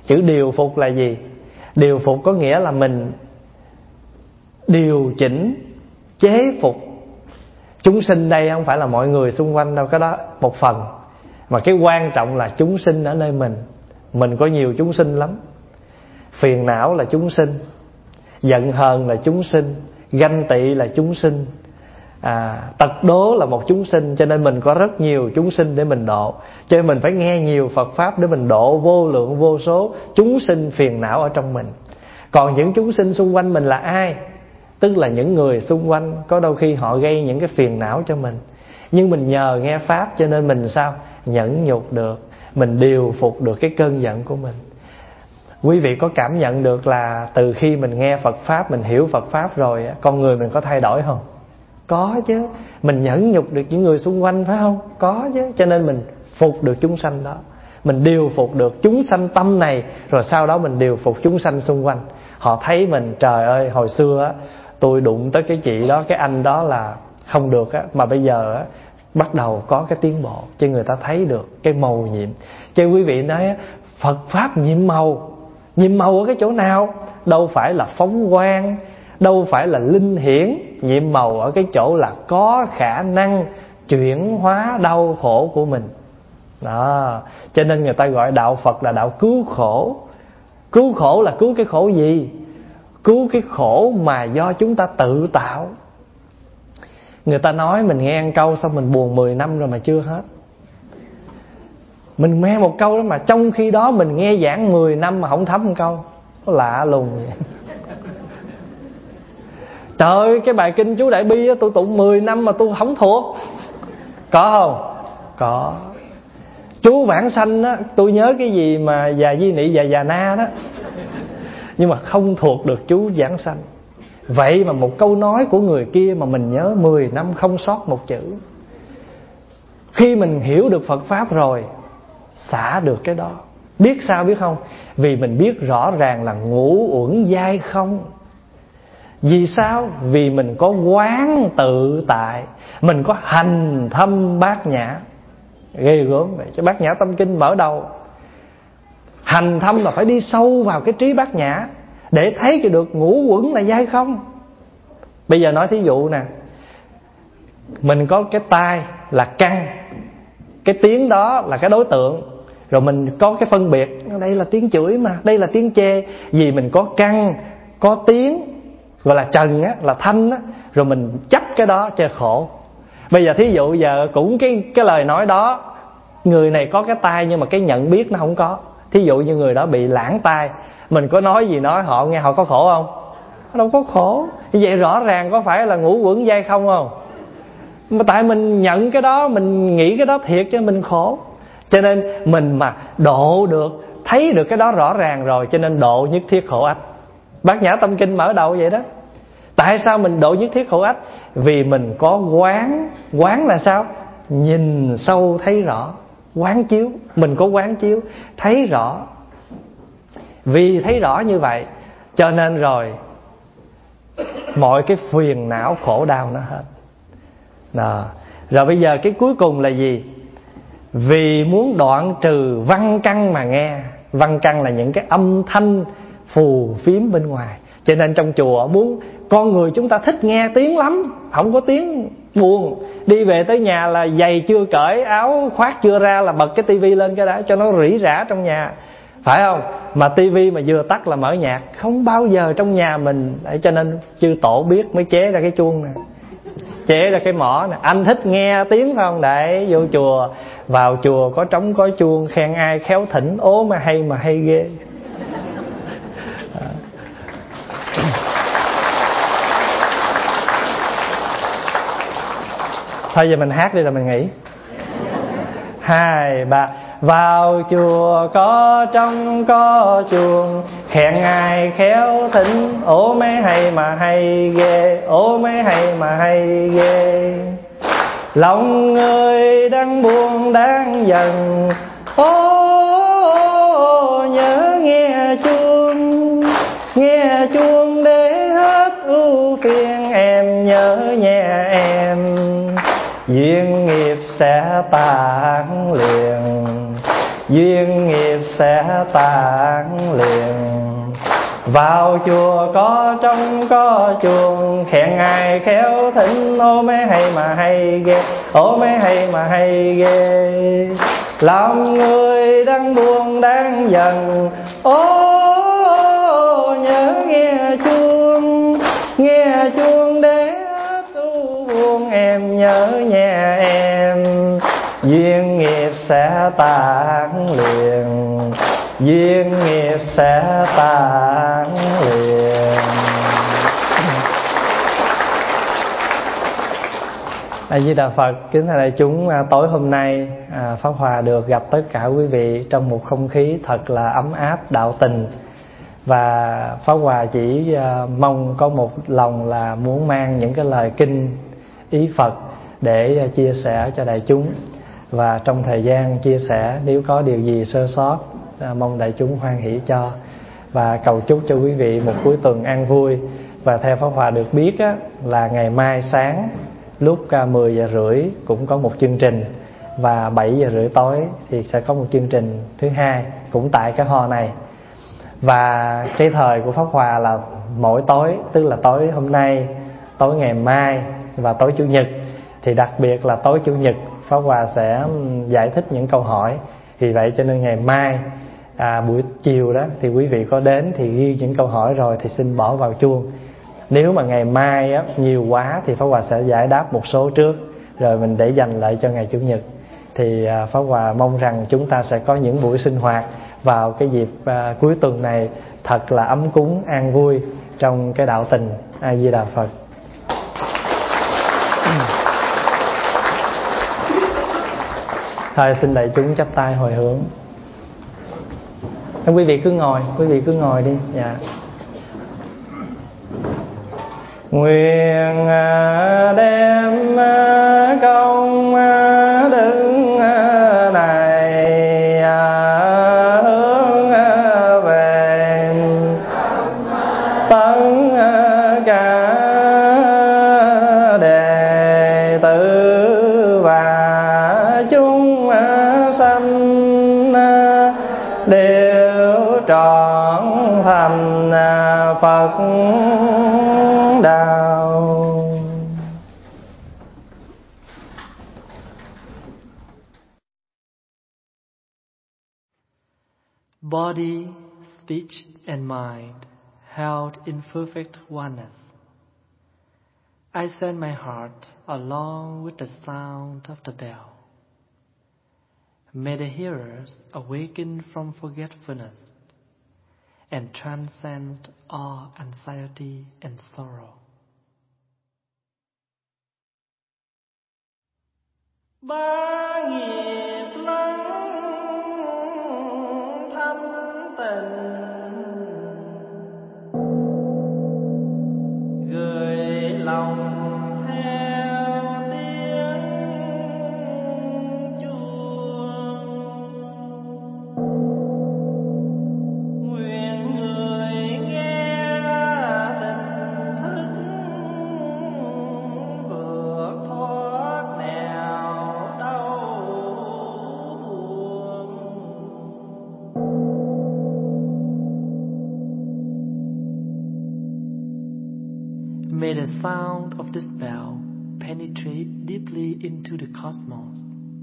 [SPEAKER 3] Chữ điều phục là gì? Điều phục có nghĩa là mình điều chỉnh, chế phục. Chúng sinh đây không phải là mọi người xung quanh đâu, cái đó một phần. Mà cái quan trọng là chúng sinh ở nơi mình. Mình có nhiều chúng sinh lắm. Phiền não là chúng sinh, giận hờn là chúng sinh, ganh tị là chúng sinh, à, tật đố là một chúng sinh. Cho nên mình có rất nhiều chúng sinh để mình độ. Cho nên mình phải nghe nhiều Phật Pháp để mình độ vô lượng vô số chúng sinh phiền não ở trong mình. Còn những chúng sinh xung quanh mình là ai? Tức là những người xung quanh. Có đôi khi họ gây những cái phiền não cho mình, nhưng mình nhờ nghe Pháp cho nên mình sao? Nhẫn nhục được, mình điều phục được cái cơn giận của mình. Quý vị có cảm nhận được là từ khi mình nghe Phật Pháp, mình hiểu Phật Pháp rồi, con người mình có thay đổi không? Có chứ. Mình nhẫn nhục được những người xung quanh, phải không? Có chứ. Cho nên mình phục được chúng sanh đó. Mình điều phục được chúng sanh tâm này, rồi sau đó mình điều phục chúng sanh xung quanh. Họ thấy mình, trời ơi, hồi xưa á, tôi đụng tới cái chị đó, cái anh đó là không được á, mà bây giờ á, bắt đầu có cái tiến bộ, cho người ta thấy được cái màu nhiệm. Cho quý vị nói á, Phật Pháp nhiệm màu. Nhiệm màu ở cái chỗ nào? Đâu phải là phóng quang, đâu phải là linh hiển. Nhiệm màu ở cái chỗ là có khả năng chuyển hóa đau khổ của mình đó. Cho nên người ta gọi đạo Phật là đạo cứu khổ. Cứu khổ là cứu cái khổ gì? Cứu cái khổ mà do chúng ta tự tạo. Người ta nói mình nghe một câu xong mình buồn mười năm rồi mà chưa hết. Mình nghe một câu đó mà trong khi đó mình nghe giảng mười năm mà không thấm một câu. Nó lạ lùng vậy. Trời ơi, cái bài kinh chú Đại Bi á, tôi tụng mười năm mà tôi không thuộc. Có không? Có. Chú Vãng Sanh á, tôi nhớ cái gì mà già Di Nị và già Na đó, nhưng mà không thuộc được chú Vãng Sanh. Vậy mà một câu nói của người kia mà mình nhớ mười năm không sót một chữ. Khi mình hiểu được Phật Pháp rồi, xả được cái đó. Biết sao biết không? Vì mình biết rõ ràng là ngũ uẩn giai không. Vì sao? Vì mình có quán tự tại, mình có hành thâm bát nhã. Ghê gớm vậy. Chứ bát nhã tâm kinh mở đầu. Hành thâm là phải đi sâu vào cái trí bát nhã để thấy được ngũ uẩn là giai không. Bây giờ nói thí dụ nè, mình có cái tai là căn, cái tiếng đó là cái đối tượng, rồi mình có cái phân biệt. Đây là tiếng chửi mà, đây là tiếng chê. Vì mình có căn, có tiếng, gọi là trần á, là thanh á, rồi mình chấp cái đó cho khổ. Bây giờ thí dụ giờ cũng cái cái lời nói đó, người này có cái tai nhưng mà cái nhận biết nó không có. Thí dụ như người đó bị lãng tai, mình có nói gì nói họ nghe, họ có khổ không? Đâu có khổ. Như vậy rõ ràng có phải là ngũ uẩn giai không không? Mà tại mình nhận cái đó, mình nghĩ cái đó thiệt cho mình khổ. Cho nên mình mà độ được, thấy được cái đó rõ ràng rồi, cho nên độ nhất thiết khổ ách. Bát Nhã Tâm Kinh mở đầu vậy đó. Tại sao mình độ nhất thiết khổ ách? Vì mình có quán. Quán là sao? Nhìn sâu thấy rõ. Quán chiếu. Mình có quán chiếu, thấy rõ. Vì thấy rõ như vậy, cho nên rồi mọi cái phiền não khổ đau nó hết đó. Rồi bây giờ cái cuối cùng là gì? Vì muốn đoạn trừ văn căn mà nghe. Văn căn là những cái âm thanh phù phiếm bên ngoài. Cho nên trong chùa muốn, con người chúng ta thích nghe tiếng lắm, không có tiếng buồn. Đi về tới nhà là giày chưa cởi, áo khoác chưa ra là bật cái tivi lên cái đã, cho nó rỉ rả trong nhà, phải không? Mà tivi mà vừa tắt là mở nhạc, không bao giờ trong nhà mình. Để cho nên chư tổ biết mới chế ra cái chuông nè, chế ra cái mỏ nè. Anh thích nghe tiếng không? Để vô chùa, vào chùa có trống có chuông, khen ai khéo thỉnh, ố mà hay mà hay ghê. Thôi giờ mình hát đi rồi mình nghỉ. Hai ba. Vào chùa có trống có chuông, khen ai khéo thỉnh, ố mấy hay mà hay ghê, ố mấy hay mà hay ghê. Lòng người đang buồn đang giận, ô nhớ nghe chuông, nghe chuông để hết ưu phiền. Em nhớ nhẹ em, duyên nghiệp sẽ tan liền. duyên nghiệp sẽ tan liền. Vào chùa có trống có chuông, khen ai khéo thỉnh, ô mấy hay mà hay ghê, ô mấy hay mà hay ghê. Lòng người đang buồn đang giận, ô nhớ nghe chuông, nghe chuông để tu buông, em nhớ nhẹ em, duyên nghiệp sẽ tan liền, duyên nghiệp sẽ tan liền. A Di Đà Phật. Kính thưa đại chúng, tối hôm nay à, Pháp Hòa được gặp tất cả quý vị trong một không khí thật là ấm áp đạo tình. Và Pháp Hòa chỉ à, mong có một lòng là muốn mang những cái lời kinh ý Phật để à, chia sẻ cho đại chúng. Và trong thời gian chia sẻ, nếu có điều gì sơ sót, à, mong đại chúng hoan hỷ cho. Và cầu chúc cho quý vị một cuối tuần an vui. Và theo Pháp Hòa được biết á, là ngày mai sáng lúc mười giờ rưỡi cũng có một chương trình, và bảy giờ rưỡi tối thì sẽ có một chương trình thứ hai cũng tại cái hall này. Và cái thời của Pháp Hòa là mỗi tối, tức là tối hôm nay, tối ngày mai và tối chủ nhật. Thì đặc biệt là tối chủ nhật Pháp Hòa sẽ giải thích những câu hỏi. Vì vậy cho nên ngày mai à, buổi chiều đó thì quý vị có đến thì ghi những câu hỏi rồi thì xin bỏ vào chuông. Nếu mà ngày mai á, nhiều quá thì Pháp Hòa sẽ giải đáp một số trước, rồi mình để dành lại cho ngày Chủ nhật. Thì à, Pháp Hòa mong rằng chúng ta sẽ có những buổi sinh hoạt vào cái dịp à, cuối tuần này thật là ấm cúng, an vui trong cái đạo tình. A Di Đà Phật. Thôi xin đại chúng chắp tay hồi hướng. Quý vị cứ ngồi, quý vị cứ ngồi đi. Dạ. Nguyện đem công đức này hướng về tất cả đệ tử và chúng sanh đều trọn thành Phật đạo.
[SPEAKER 4] Body, speech and mind held in perfect oneness. I send my heart along with the sound of the bell. May the hearers awaken from forgetfulness and transcend all anxiety and sorrow.
[SPEAKER 1] Ba nghiệp lắng thanh tịnh, gửi lòng theo tiếng chuông. Nguyện người nghe tỉnh thức vượt thoát nẻo đau buồn.
[SPEAKER 4] May the sound of this bell penetrate deeply into the cosmos.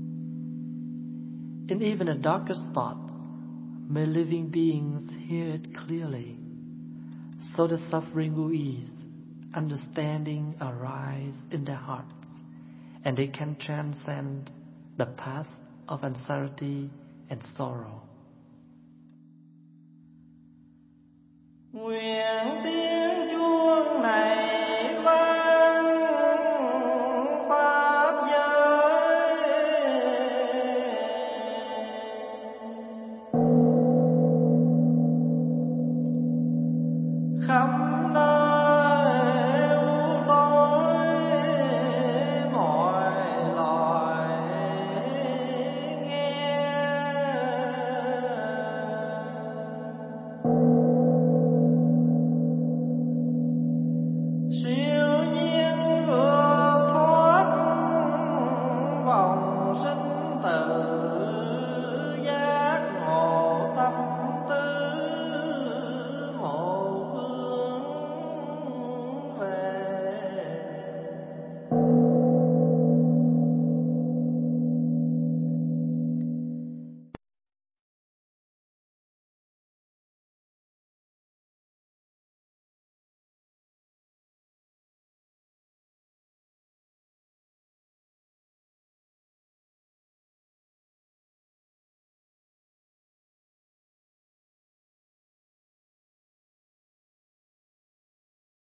[SPEAKER 4] In even the darkest spots, may living beings hear it clearly, so the suffering will ease, understanding arise in their hearts, and they can transcend the path of anxiety and sorrow.
[SPEAKER 1] Nguyện tiếng chuông này